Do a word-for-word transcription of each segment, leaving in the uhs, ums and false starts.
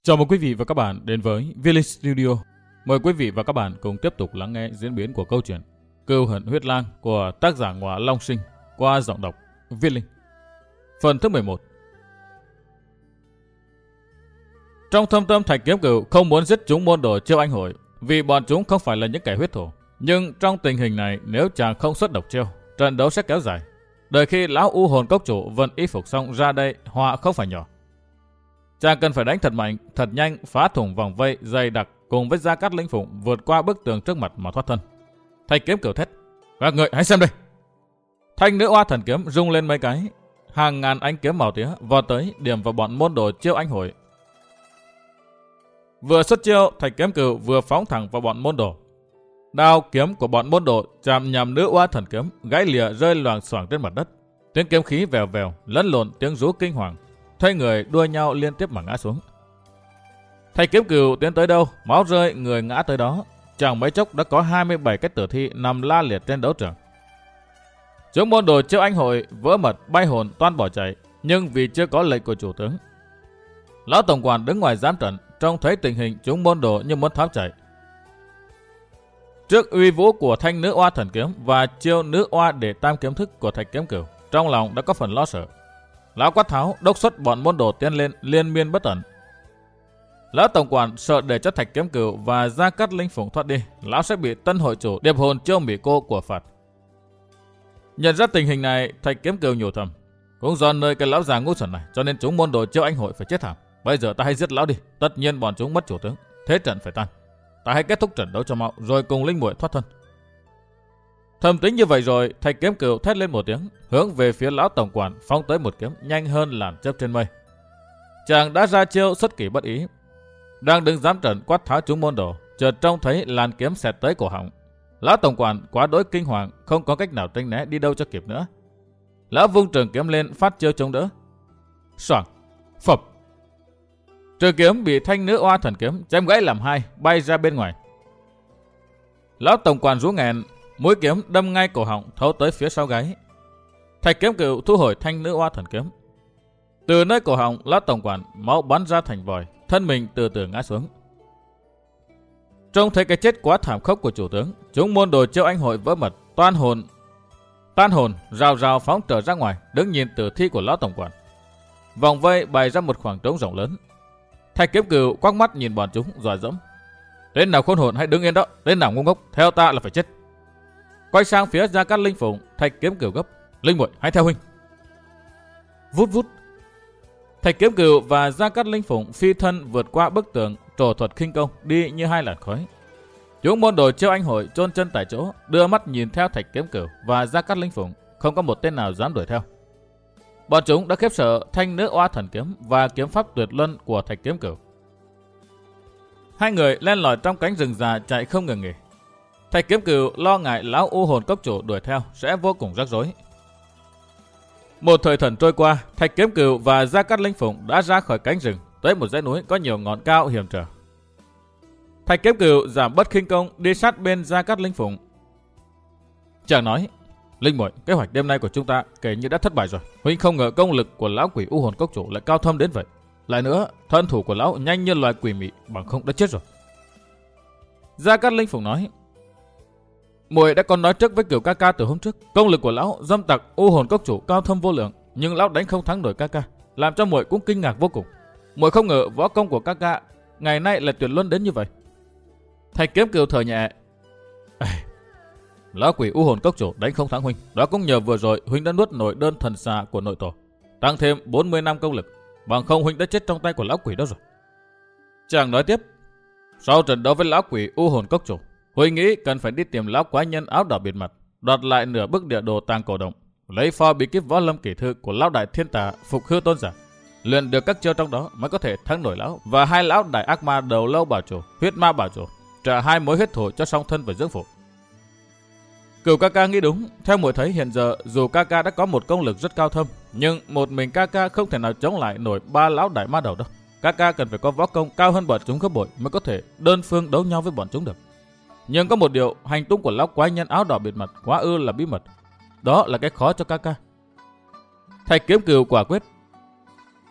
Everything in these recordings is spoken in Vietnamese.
Chào mừng quý vị và các bạn đến với Village Studio. Mời quý vị và các bạn cùng tiếp tục lắng nghe diễn biến của câu chuyện Cừu hận huyết lang của tác giả Ngọa Long Sinh qua giọng đọc Viết Linh. Phần thứ mười một. Trong thâm tâm Thạch Kiếm Cừu không muốn giết chúng môn đồ chiêu anh hội, vì bọn chúng không phải là những kẻ huyết thù. Nhưng trong tình hình này, nếu chàng không xuất độc chiêu, trận đấu sẽ kéo dài. Đợi khi lão u hồn cốc chủ vận y phục xong ra đây, họa không phải nhỏ. Chàng cần phải đánh thật mạnh, thật nhanh, phá thủng vòng vây dày đặc cùng với Gia Cát Linh Phụng vượt qua bức tường trước mặt mà thoát thân. Thạch Kiếm Cừu thét: "Các người hãy xem đây!" Thanh nữ oa thần kiếm rung lên mấy cái, hàng ngàn ánh kiếm màu tía vọt tới điểm vào bọn môn đồ chiêu anh hội. Vừa xuất chiêu, Thạch Kiếm Cừu vừa phóng thẳng vào bọn môn đồ. Đao kiếm của bọn môn đồ chạm nhằm nữ oa thần kiếm, gãy lìa rơi loảng xoảng trên mặt đất. Tiếng kiếm khí vèo vèo lẫn lộn tiếng rú kinh hoàng. Thấy người đua nhau liên tiếp mà ngã xuống. Thạch Kiếm Cừu tiến tới đâu, máu rơi người ngã tới đó. Chẳng mấy chốc đã có hai mươi bảy cái tử thi nằm la liệt trên đấu trường. Chúng môn đồ chiêu anh hội vỡ mật bay hồn toan bỏ chạy, nhưng vì chưa có lệnh của chủ tướng. Lão tổng quản đứng ngoài giám trận, trông thấy tình hình chúng môn đồ như muốn tháo chạy. Trước uy vũ của thanh nữ oa thần kiếm và chiêu nữ oa để tam kiếm thức của Thạch Kiếm Cừu, trong lòng đã có phần lo sợ. Lão quát tháo đốc xuất bọn môn đồ tiến lên liên miên bất ẩn. Lão tổng quản sợ để cho Thạch Kiếm Cừu và Gia Cát Linh Phụng thoát đi, lão sẽ bị tân hội chủ điệp hồn chiêu mỹ cô của phạt. Nhận ra tình hình này, Thạch Kiếm Cừu nhủ thầm: cũng do nơi cái lão già ngu xuẩn này, cho nên chúng môn đồ chiêu anh hội phải chết thảm. Bây giờ ta hãy giết lão đi, tất nhiên bọn chúng mất chủ tướng, thế trận phải tan. Ta hãy kết thúc trận đấu cho mau, rồi cùng linh muội thoát thân. Thầm tính như vậy rồi, Thạch Kiếm Cừu thét lên một tiếng, hướng về phía lão tổng quản phóng tới một kiếm nhanh hơn làn chớp trên mây. Chàng đã ra chiêu xuất kỳ bất ý, đang đứng giám trận quát tháo chúng môn đồ, chợt trông thấy làn kiếm xẹt tới cổ họng. Lão tổng quản quá đỗi kinh hoàng, không có cách nào tránh né đi đâu cho kịp nữa. Lão vung trường kiếm lên phát chiêu chống đỡ. Xoảng, phập. Trường kiếm bị thanh nữ oa thần kiếm chém gãy làm hai, bay ra bên ngoài. Lão tổng quản rú nghẹn, mũi kiếm đâm ngay cổ họng thấu tới phía sau gáy. Thạch Kiếm Cừu thu hồi thanh nữ oa thần kiếm. Từ nơi cổ họng, lão tổng quản máu bắn ra thành vòi, thân mình từ từ ngã xuống. Trông thấy cái chết quá thảm khốc của chủ tướng, chúng môn đồ chiêu anh hội vỡ mật, toan hồn, tan hồn, rào rào phóng trở ra ngoài, đứng nhìn tử thi của lão tổng quản. Vòng vây bày ra một khoảng trống rộng lớn. Thạch Kiếm Cừu quắc mắt nhìn bọn chúng dọa dẫm: "Tên nào khôn hồn hãy đứng yên đó, tên nào ngu ngốc theo ta là phải chết." Quay sang phía Gia Cát Linh Phụng, Thạch Kiếm Cừu gấp: "Linh muội hãy theo huynh." Vút vút. Thạch Kiếm Cừu và Gia Cát Linh Phụng phi thân vượt qua bức tường, trổ thuật khinh công đi như hai làn khói. Chúng môn đồ chiêu anh hội chôn chân tại chỗ, đưa mắt nhìn theo Thạch Kiếm Cừu và Gia Cát Linh Phụng, không có một tên nào dám đuổi theo. Bọn chúng đã khiếp sợ thanh nữ oa thần kiếm và kiếm pháp tuyệt luân của Thạch Kiếm Cừu. Hai người len lỏi trong cánh rừng già chạy không ngừng nghỉ. Thạch Kiếm Cừu lo ngại lão u hồn cốc chủ đuổi theo sẽ vô cùng rắc rối. Một thời thần trôi qua, Thạch Kiếm Cừu và Gia Cát Linh Phụng đã ra khỏi cánh rừng, tới một dãy núi có nhiều ngọn cao hiểm trở. Thạch Kiếm Cừu giảm bớt khinh công đi sát bên Gia Cát Linh Phụng. Chàng nói: "Linh muội, kế hoạch đêm nay của chúng ta kể như đã thất bại rồi. Huynh không ngờ công lực của lão quỷ u hồn cốc chủ lại cao thâm đến vậy. Lại nữa, thân thủ của lão nhanh như loài quỷ mị, bằng không đã chết rồi." Gia Cát Linh Phụng nói: "Muội đã còn nói trước với Cửu ca ca từ hôm trước, công lực của lão dâm tặc u hồn cốc chủ cao thâm vô lượng, nhưng lão đánh không thắng nổi ca ca, làm cho muội cũng kinh ngạc vô cùng. Muội không ngờ võ công của ca ca ngày nay lại tuyệt luân đến như vậy." Thạch Kiếm Cừu thở nhẹ: "Lão quỷ u hồn cốc chủ đánh không thắng huynh, đó cũng nhờ vừa rồi huynh đã nuốt nổi đơn thần xà của nội tổ, tăng thêm bốn mươi năm công lực, bằng không huynh đã chết trong tay của lão quỷ đó rồi." Chàng nói tiếp: "Sau trận đấu với lão quỷ u hồn cốc chủ, huynh nghĩ cần phải đi tìm lão quái nhân áo đỏ bịt mặt, đoạt lại nửa bức địa đồ tàng cổ động, lấy pho bí kíp võ lâm kỳ thư của lão đại thiên tà Phục Hư Tôn giả, luyện được các chiêu trong đó mới có thể thắng nổi lão và hai lão đại ác ma đầu lâu bảo chủ, huyết ma bảo chủ, trả hai mối huyết thù cho song thân và dưỡng phụ." Cửu ca ca nghĩ đúng, theo muội thấy hiện giờ dù ca ca đã có một công lực rất cao thâm, nhưng một mình ca ca không thể nào chống lại nổi ba lão đại ma đầu đâu. Ca ca cần phải có võ công cao hơn bọn chúng gấp bội mới có thể đơn phương đấu nhau với bọn chúng được. Nhưng có một điều, hành tung của lão quái nhân áo đỏ bịt mặt quá ư là bí mật. Đó là cái khó cho ca ca. Thạch Kiếm Cừu quả quyết: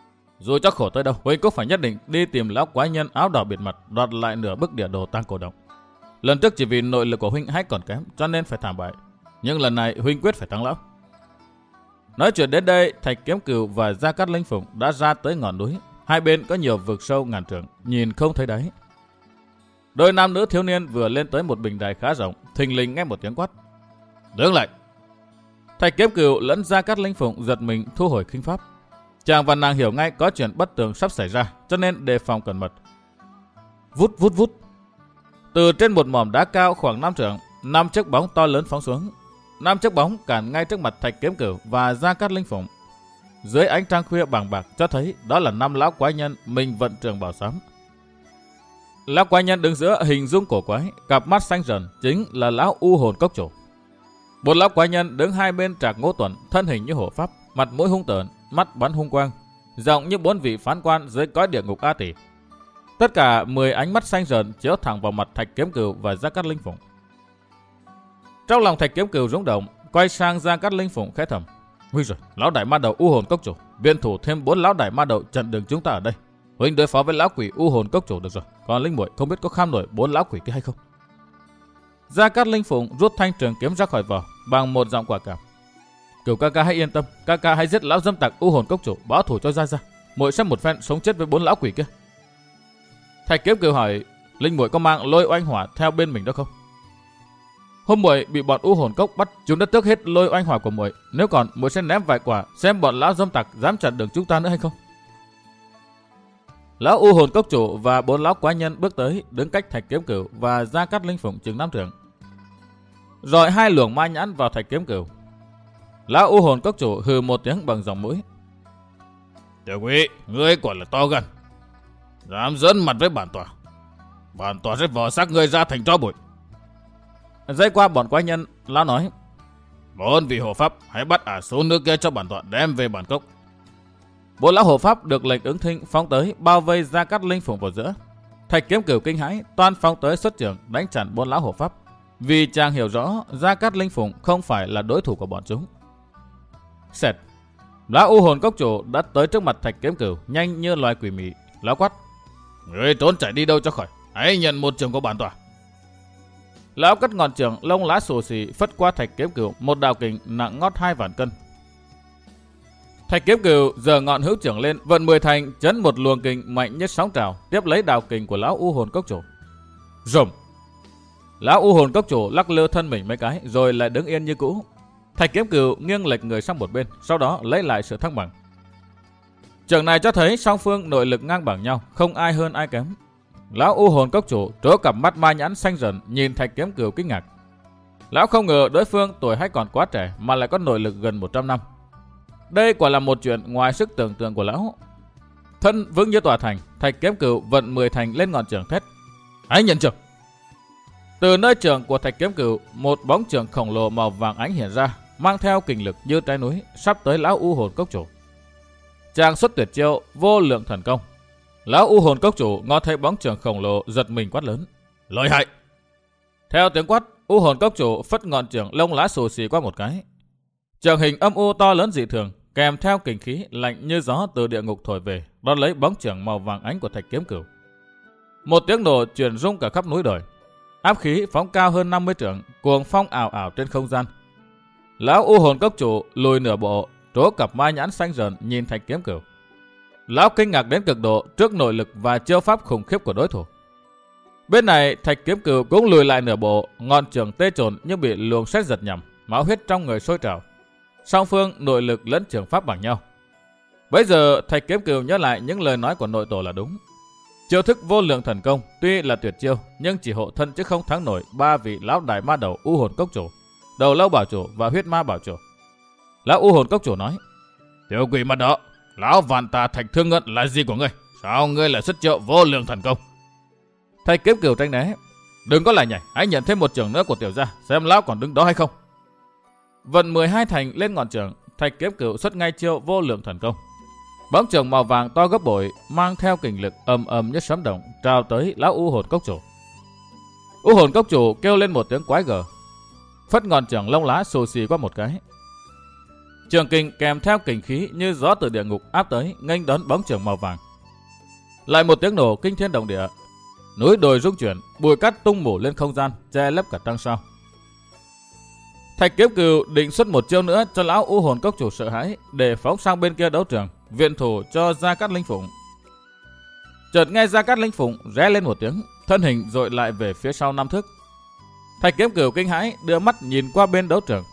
Dù cho khổ tới đâu, huynh cũng phải nhất định đi tìm lão quái nhân áo đỏ bịt mặt, đoạt lại nửa bức địa đồ tang cổ động. Lần trước chỉ vì nội lực của huynh hay còn kém, cho nên phải thảm bại. Nhưng lần này huynh quyết phải thắng lão. Nói chuyện đến đây, Thạch Kiếm Cửu và Gia Cát Linh Phụng đã ra tới ngọn núi. Hai bên có nhiều vực sâu ngàn trượng, nhìn không thấy đáy. Đôi nam nữ thiếu niên vừa lên tới một bình đài khá rộng, thình lình nghe một tiếng quát: "Đứng lại!" Thạch Kiếm Cửu lẫn Gia Cát Linh Phụng giật mình thu hồi khinh pháp. Chàng và nàng hiểu ngay có chuyện bất tường sắp xảy ra, cho nên đề phòng cẩn mật. Vút vút vút. Từ trên một mỏm đá cao khoảng năm trượng, năm chiếc bóng to lớn phóng xuống. Năm chiếc bóng cản ngay trước mặt Thạch Kiếm Cửu và Gia Cát Linh Phụng. Dưới ánh trăng khuya bàng bạc cho thấy đó là năm lão quái nhân mình vận trường bảo sám. Lão quái nhân đứng giữa hình dung cổ quái, cặp mắt xanh rần, chính là lão U Hồn Cốc Chủ. Một lão quái nhân đứng hai bên Trạc Ngô Tuần, thân hình như hổ pháp, mặt mũi hung tợn, mắt bắn hung quang, giọng như bốn vị phán quan dưới cõi địa ngục A Tỳ. Tất cả mười ánh mắt xanh rờn chiếu thẳng vào mặt Thạch Kiếm Cửu và Gia Cát Linh Phụng. Trong lòng Thạch Kiếm Cửu rung động, quay sang Gia Cát Linh Phụng khẽ thầm: "Nguy rồi, lão đại ma đầu U Hồn Cốc Chủ, biên thủ thêm bốn lão đại ma đầu chặn đường chúng ta ở đây. Huynh đối phó với lão quỷ U Hồn Cốc Chủ được rồi, còn Linh muội không biết có kham nổi bốn lão quỷ kia hay không." Gia Cát Linh Phụng rút thanh trường kiếm ra khỏi vỏ, bằng một giọng quả cảm: "Cửu ca ca hãy yên tâm, ca ca hãy giết lão dâm tặc U Hồn Cốc Chủ, báo thù cho Gia Gia. Muội sẽ một phen sống chết với bốn lão quỷ kia." Thạch Kiếm Cửu hỏi: "Linh muội có mang lôi oanh hỏa theo bên mình đó không?" "Hôm muội bị bọn U Hồn Cốc bắt, chúng đã tước hết lôi oanh hỏa của muội. Nếu còn, muội sẽ ném vài quả xem bọn lão dâm tặc dám chặn đường chúng ta nữa hay không." Lão U Hồn Cốc Chủ và bốn lão quái nhân bước tới, đứng cách Thạch Kiếm Cửu và Gia Cát Linh Phụng chừng năm trượng, rồi hai luồng ma nhãn vào Thạch Kiếm Cửu. Lão U Hồn Cốc Chủ hừ một tiếng bằng giọng mũi: "Tiểu quỷ, ngươi quả là to gan, dám giỡn mặt với bản tòa. Bản tòa sẽ vò xác ngươi ra thành tro bụi." Giây qua bọn quái nhân, lão nói: "Bốn vị hộ pháp hãy bắt ả số nước kia cho bản tòa đem về bản cốc." Bốn lão hộ pháp được lệnh ứng thinh phóng tới, bao vây Gia Cát Linh Phụng vào giữa. Thạch Kiếm Cửu kinh hãi, toan phóng tới xuất trưởng đánh chặn bốn lão hộ pháp, vì chàng hiểu rõ Gia Cát Linh Phụng không phải là đối thủ của bọn chúng. Xẹt, lão U Hồn Cốc Chủ đã tới trước mặt Thạch Kiếm Cửu, nhanh như loài quỷ mị. Lão quát: "Ngươi trốn chạy đi đâu cho khỏi, hãy nhận một trường của bản tòa." Lão cất ngọn trường lông lá xù xì phất qua Thạch Kiếm Cửu một đạo kình nặng ngót hai vạn cân. Thạch Kiếm Cửu giơ ngọn hữu trưởng lên, vận mười thành chấn một luồng kình mạnh như sóng trào, tiếp lấy đạo kình của lão U Hồn Cốc Chủ. Rầm! Lão U Hồn Cốc Chủ lắc lư thân mình mấy cái, rồi lại đứng yên như cũ. Thạch Kiếm Cửu nghiêng lệch người sang một bên, sau đó lấy lại sự thăng bằng. Trường này cho thấy song phương nội lực ngang bằng nhau, không ai hơn ai kém. Lão U Hồn Cốc Chủ trố cặp mắt ma nhãn xanh rần nhìn Thạch Kiếm Cửu kinh ngạc. Lão không ngờ đối phương tuổi hay còn quá trẻ mà lại có nội lực gần một trăm năm. Đây quả là một chuyện ngoài sức tưởng tượng của lão. Thân vững như tòa thành, Thạch Kiếm Cửu vận mười thành lên ngọn trường thét: "Hãy nhận trường!" Từ nơi trường của Thạch Kiếm Cửu, một bóng trường khổng lồ màu vàng ánh hiện ra, mang theo kình lực như trái núi, sắp tới lão U Hồn Cốc Chủ. Chàng xuất tuyệt chiêu vô lượng thần công. Lão U Hồn Cốc Chủ ngó thấy bóng trường khổng lồ, giật mình quát lớn: "Lợi hại!" Theo tiếng quát, U Hồn Cốc Chủ phất ngọn trường lông lá xù xì qua một cái. Trường hình âm u to lớn dị thường, kèm theo kình khí lạnh như gió từ địa ngục thổi về, đón lấy bóng trường màu vàng ánh của Thạch Kiếm Cửu. Một tiếng nổ truyền rung cả khắp núi đồi. Áp khí phóng cao hơn năm mươi trượng, cuồng phong ảo ảo trên không gian. Lão U Hồn Cốc Chủ lùi nửa bộ, trố cặp ma nhãn xanh rờn nhìn Thạch Kiếm Cửu. Lão kinh ngạc đến cực độ trước nội lực và chiêu pháp khủng khiếp của đối thủ. Bên này Thạch Kiếm Cửu cũng lùi lại nửa bộ, ngọn trường tê trồn như bị luồng sét giật nhầm, máu huyết trong người sôi trào. Song phương nội lực lẫn trường pháp bằng nhau. Bây giờ Thạch Kiếm Cửu nhớ lại những lời nói của nội tổ là đúng. Chiêu thức vô lượng thần công tuy là tuyệt chiêu, nhưng chỉ hộ thân chứ không thắng nổi ba vị lão đại ma đầu U Hồn Cốc Chủ, Đầu Lâu Bảo Chủ và Huyết Ma Bảo Chủ. Lão U Hồn Cốc Chủ nói: "Tiểu quỷ mặt đó, lão Vạn Tà Thạch Thương Ngân là gì của ngươi? Sao ngươi lại xuất chiêu vô lượng thần công?" Thạch Kiếm Cửu tránh né: "Đừng có lại nhảy, hãy nhận thêm một trường nữa của tiểu gia, xem lão còn đứng đó hay không." Vận mười hai thành lên ngọn trường, Thạch Kiếm Cửu xuất ngay chiêu vô lượng thần công. Bóng trường màu vàng to gấp bội, mang theo kình lực ầm ầm như sấm động, trào tới lão U Hồn Cốc Chủ. U Hồn Cốc Chủ kêu lên một tiếng quái gở, phất ngọn trường lông lá xù xì qua một cái. Trường kình kèm theo kình khí như gió từ địa ngục áp tới, nghênh đón bóng trường màu vàng. Lại một tiếng nổ kinh thiên động địa, núi đồi rung chuyển, bụi cát tung mù lên không gian, che lấp cả trăng sao. Thạch Kiếm Cừu định xuất một chiêu nữa cho lão U Hồn Cốc chủ sợ hãi để phóng sang bên kia đấu trường, viện thủ cho Gia Cát Linh Phụng. Chợt nghe Gia Cát Linh Phụng ré lên một tiếng, thân hình dội lại về phía sau năm thước. Thạch Kiếm Cừu kinh hãi đưa mắt nhìn qua bên đấu trường.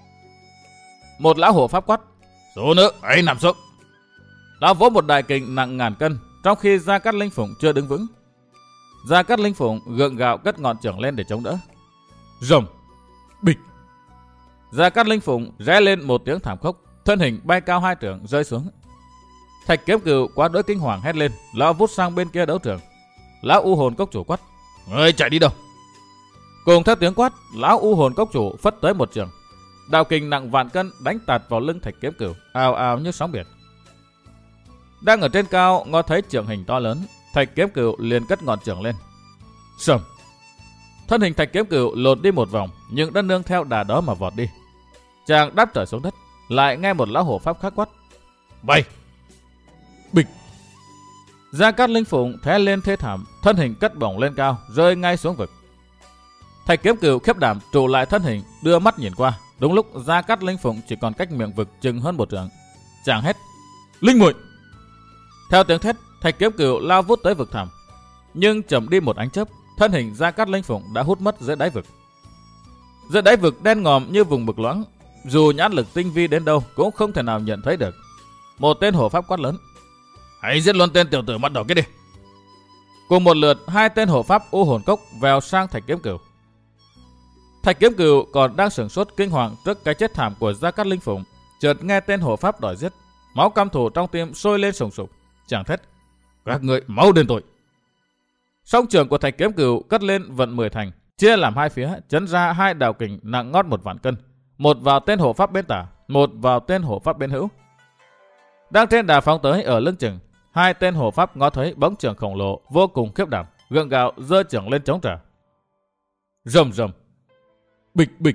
Một lão hộ pháp quát: "Số nữ, hãy nằm xuống!" Lão vỗ một đại kình nặng ngàn cân, trong khi Gia Cát Linh Phụng chưa đứng vững. Gia Cát Linh Phụng gượng gạo cất ngọn chưởng lên để chống đỡ. Rầm, bịch. Gia Cát Linh Phụng ré lên một tiếng thảm khốc, thân hình bay cao hai trượng rơi xuống. Thạch Kiếm Cừu quá đỗi kinh hoàng hét lên, lão vút sang bên kia đấu trường. Lão U Hồn Cốc chủ quát: "Ngươi chạy đi đâu?" Cùng theo tiếng quát, lão U Hồn Cốc chủ phất tới một chưởng. Đạo kình nặng vạn cân đánh tạt vào lưng Thạch Kiếm Cừu, ào ào như sóng biển. Đang ở trên cao ngó thấy chưởng hình to lớn, Thạch Kiếm Cừu liền cất ngọn chưởng lên. Sầm. Thân hình Thạch Kiếm Cừu lột đi một vòng, nhưng đã nương theo đà đó mà vọt đi. Chàng đáp trở xuống đất, lại nghe một lão hộ pháp khác quát: "Bay!" Bịch. Gia Cát Linh Phụng thét lên thê thảm, thân hình cất bổng lên cao, rơi ngay xuống vực. Thạch Kiếm Cừu khiếp đảm trụ lại thân hình, đưa mắt nhìn qua. Đúng lúc Gia Cát Linh Phụng chỉ còn cách miệng vực chừng hơn một trượng, chàng hét: "Linh muội!" Theo tiếng thét, Thạch Kiếm Cừu lao vút tới vực thẳm, nhưng chậm đi một ánh chớp, thân hình Gia Cát Linh Phụng đã hút mất dưới đáy vực. Dưới đáy vực đen ngòm như vùng vực loãng, dù nhãn lực tinh vi đến đâu cũng không thể nào nhận thấy được. Một tên hộ pháp quát lớn: "Hãy giết luôn tên tiểu tử mắt đỏ kia đi!" Cùng một lượt, hai tên hộ pháp U Hồn Cốc vèo sang Thạch Kiếm Cừu. Thạch Kiếm Cừu còn đang sửng sốt kinh hoàng trước cái chết thảm của Gia Cát Linh Phụng, chợt nghe tên hộ pháp đòi giết, máu căm thù trong tim sôi lên sùng sục, chàng thét: "Các ngươi mau đền tội!" Song trường của Thạch Kiếm Cừu cất lên vận mười thành, chia làm hai phía, chấn ra hai đạo kình nặng ngót một vạn cân, một vào tên hộ pháp bên tả, một vào tên hộ pháp bên hữu. Đang trên đà phóng tới ở lưng chừng, hai tên hộ pháp ngó thấy bóng trường khổng lồ vô cùng khiếp đảm, gượng gạo giơ chưởng lên chống trả. Rầm rầm, bịch bịch.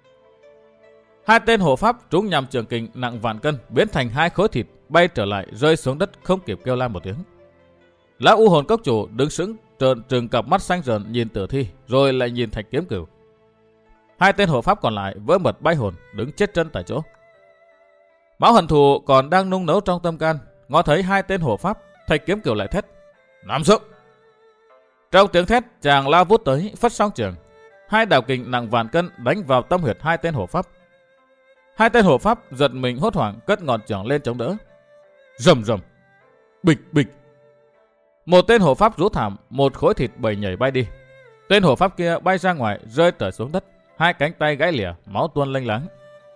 Hai tên hộ pháp trúng nhằm trường kình nặng vạn cân biến thành hai khối thịt bay trở lại rơi xuống đất không kịp kêu la một tiếng. Lão U Hồn Cốc chủ đứng sững trợn trừng cặp mắt xanh rờn nhìn tử thi, rồi lại nhìn Thạch Kiếm Cừu. Hai tên hộ pháp còn lại vỡ mật bay hồn, đứng chết chân tại chỗ. Máu hận thù còn đang nung nấu trong tâm can, ngó thấy hai tên hộ pháp, Thạch Kiếm Cừu lại thét: "Nằm xuống!" Trong tiếng thét, chàng lao vút tới phất song trường, hai đạo kình nặng vạn cân đánh vào tâm huyệt hai tên hộ pháp. Hai tên hộ pháp giật mình hốt hoảng cất ngọn chưởng lên chống đỡ. Rầm rầm, bịch bịch. Một tên hộ pháp rú thảm, một khối thịt bầy nhảy bay đi. Tên hộ pháp kia bay ra ngoài rơi trở xuống đất, hai cánh tay gãy lìa, máu tuôn lênh láng.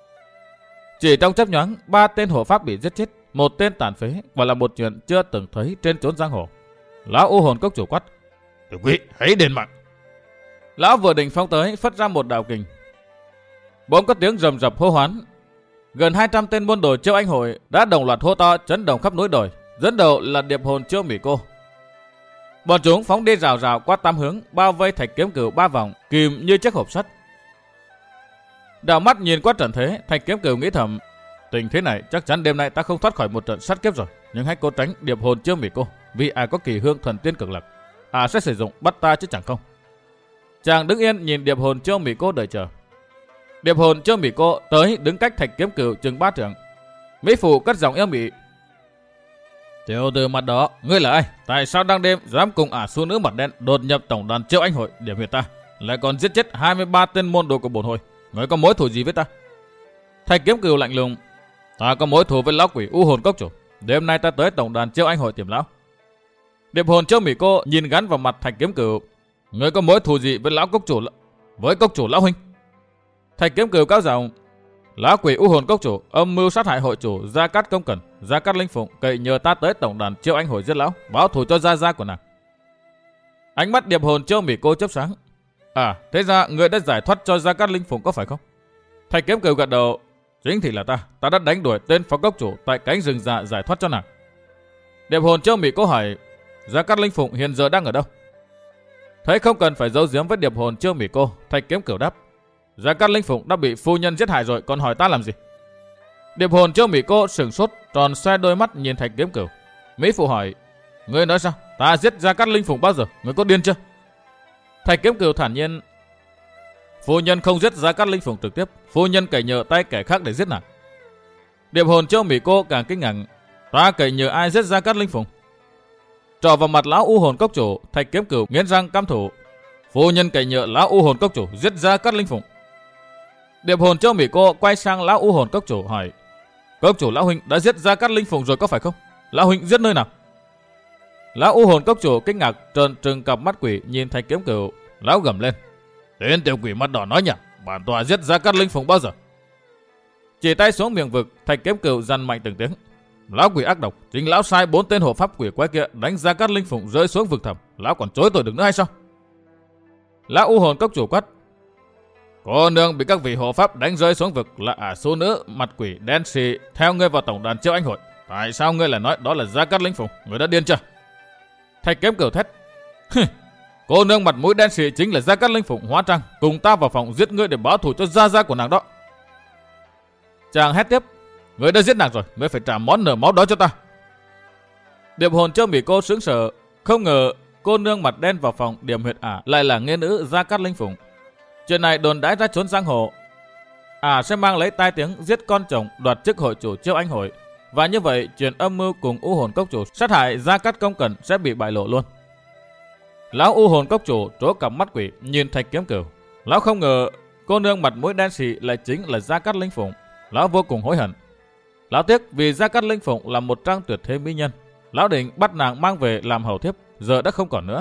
Chỉ trong chớp nhoáng, ba tên hộ pháp bị giết chết, một tên tàn phế, và là một chuyện chưa từng thấy trên chốn giang hồ. Lão U Hồn Cốc chủ quát: "Tiểu quý, hãy đền mạng!" Lão vừa định phóng tới, phất ra một đạo kình. Bỗng có tiếng rầm rập hô hoán. Gần hai trăm tên môn đồ Chiêu Anh Hội đã đồng loạt hô to chấn động khắp núi đồi, dẫn đầu là điệp hồn Chiêu Mỹ Cô. Bọn chúng phóng đi rào rào qua tám hướng, bao vây Thạch Kiếm Cừu ba vòng, kìm như chiếc hộp sắt. Đảo mắt nhìn qua trận thế, Thạch Kiếm Cừu nghĩ thầm: tình thế này chắc chắn đêm nay ta không thoát khỏi một trận sát kiếp rồi. Nhưng hãy cố tránh điệp hồn Chiêu Mỹ Cô, vì ai có kỳ hương thần tiên cực lạc, à sẽ sử dụng bắt ta chứ chẳng không. Chàng đứng yên nhìn điệp hồn Chiêu Mỹ Cô đợi chờ. Điệp hồn Chiêu Mỹ Cô tới đứng cách Thạch Kiếm Cừu chừng ba trượng. Mỹ phụ cất giọng yêu mị: "Tiểu tử mặt đỏ, ngươi là ai? Tại sao đang đêm dám cùng ả su nữ mặt đen đột nhập tổng đàn Chiêu Anh Hội điểm huyệt ta, lại còn giết chết hai mươi ba tên môn đồ của bổn hội? Ngươi có mối thù gì với ta?" Thạch Kiếm Cừu lạnh lùng: "Ta có mối thù với lão quỷ U Hồn Cốc chủ. Đêm nay ta tới tổng đàn Chiêu Anh Hội tìm lão." Điệp hồn Chiêu Mỹ Cô nhìn gắn vào mặt Thạch Kiếm Cừu: "Ngươi có mối thù gì với lão cốc chủ, với cốc chủ lão huynh?" Thạch Kiếm Cừu cáo giọng: "Lão quỷ U Hồn Cốc chủ âm mưu sát hại hội chủ Gia Cát Công Cẩn, Gia Cát Linh Phụng, cậy nhờ ta tới tổng đàn Chiêu Anh Hội giết lão, báo thù cho gia gia của nàng." Ánh mắt điệp hồn Chiêu Mỹ Cô chớp sáng: "À, thế ra người đã giải thoát cho Gia Cát Linh Phụng có phải không?" Thạch Kiếm Cừu gật đầu: "Chính thì là ta, ta đã đánh đuổi tên phó cốc chủ tại cánh rừng già giải thoát cho nàng." Điệp hồn Chiêu Mỹ Cô hỏi: "Gia Cát Linh Phụng hiện giờ đang ở đâu?" Thấy không cần phải giấu giếm với điệp hồn Chiêu Mỹ Cô, Thạch Kiếm Cừu đáp: "Gia Cát Linh Phụng đã bị phu nhân giết hại rồi, còn hỏi ta làm gì?" Điệp hồn Chiêu Mỹ Cô sửng sốt, tròn xoe đôi mắt nhìn Thạch Kiếm Cửu. Mỹ phụ hỏi: Ngươi nói sao? Ta giết Gia Cát Linh Phụng bao giờ? Ngươi có điên chưa? Thạch Kiếm Cửu thản nhiên: Phu nhân không giết Gia Cát Linh Phụng trực tiếp, phu nhân cậy nhờ tay kẻ khác để giết nàng. Điệp hồn Chiêu Mỹ Cô càng kinh ngạc: Ta cậy nhờ ai giết Gia Cát Linh Phụng? Trò vào mặt lão u hồn cốc chủ, Thạch Kiếm Cửu nghiến răng căm thù: Phu nhân cậy nhờ lão u hồn cốc chủ giết Gia Cát Linh Phụng. Điệp hồn Chiêu Mỹ Cô quay sang lão u hồn cốc chủ hỏi: Cốc chủ lão huynh đã giết Gia Cát Linh Phụng rồi có phải không? Lão huynh giết nơi nào? Lão u hồn cốc chủ kinh ngạc trợn trừng cặp mắt quỷ nhìn Thạch Kiếm Cửu. Lão gầm lên: Tên tiểu quỷ mắt đỏ nói nhảm, bản tọa giết Gia Cát Linh Phụng bao giờ? Chỉ tay xuống miệng vực, Thạch Kiếm Cửu dằn mạnh từng tiếng: Lão quỷ ác độc, chính lão sai bốn tên hộ pháp quỷ quái kia đánh Gia Cát Linh Phụng rơi xuống vực thẳm, lão còn chối tội được nữa hay sao? Lão u hồn cốc chủ quát: Cô nương bị các vị hộ pháp đánh rơi xuống vực là ả số nữ mặt quỷ đen xì theo ngươi vào tổng đàn Chiêu Anh hội. Tại sao ngươi lại nói đó là Gia Cát Linh Phụng? Ngươi đã điên chưa? Thạch Kiếm Cửu thét: Cô nương mặt mũi đen xì chính là Gia Cát Linh Phụng hóa trang cùng ta vào phòng giết ngươi để báo thù cho gia gia của nàng đó. Chàng hét tiếp: Ngươi đã giết nàng rồi, ngươi phải trả món nợ máu đó cho ta. Điệp hồn Chiêu Mỹ Cô sững sờ, không ngờ cô nương mặt đen vào phòng điểm huyệt ả lại là nghĩa nữ Gia Cát Linh Phụng. Chuyện này đồn đãi ra trốn giang hồ, ả sẽ mang lấy tai tiếng giết con chồng đoạt chức hội chủ Chiêu Anh hội, và như vậy chuyện âm mưu cùng u hồn cốc chủ sát hại Gia Cát Công Cẩn sẽ bị bại lộ luôn. Lão u hồn cốc chủ trố cặp mắt quỷ nhìn Thạch Kiếm Cửu. Lão không ngờ cô nương mặt mũi đen xì lại chính là Gia Cát Linh Phụng. Lão vô cùng hối hận. Lão tiếc vì Gia Cát Linh Phụng là một trang tuyệt thế mỹ nhân. Lão định bắt nàng mang về làm hầu thiếp, giờ đã không còn nữa.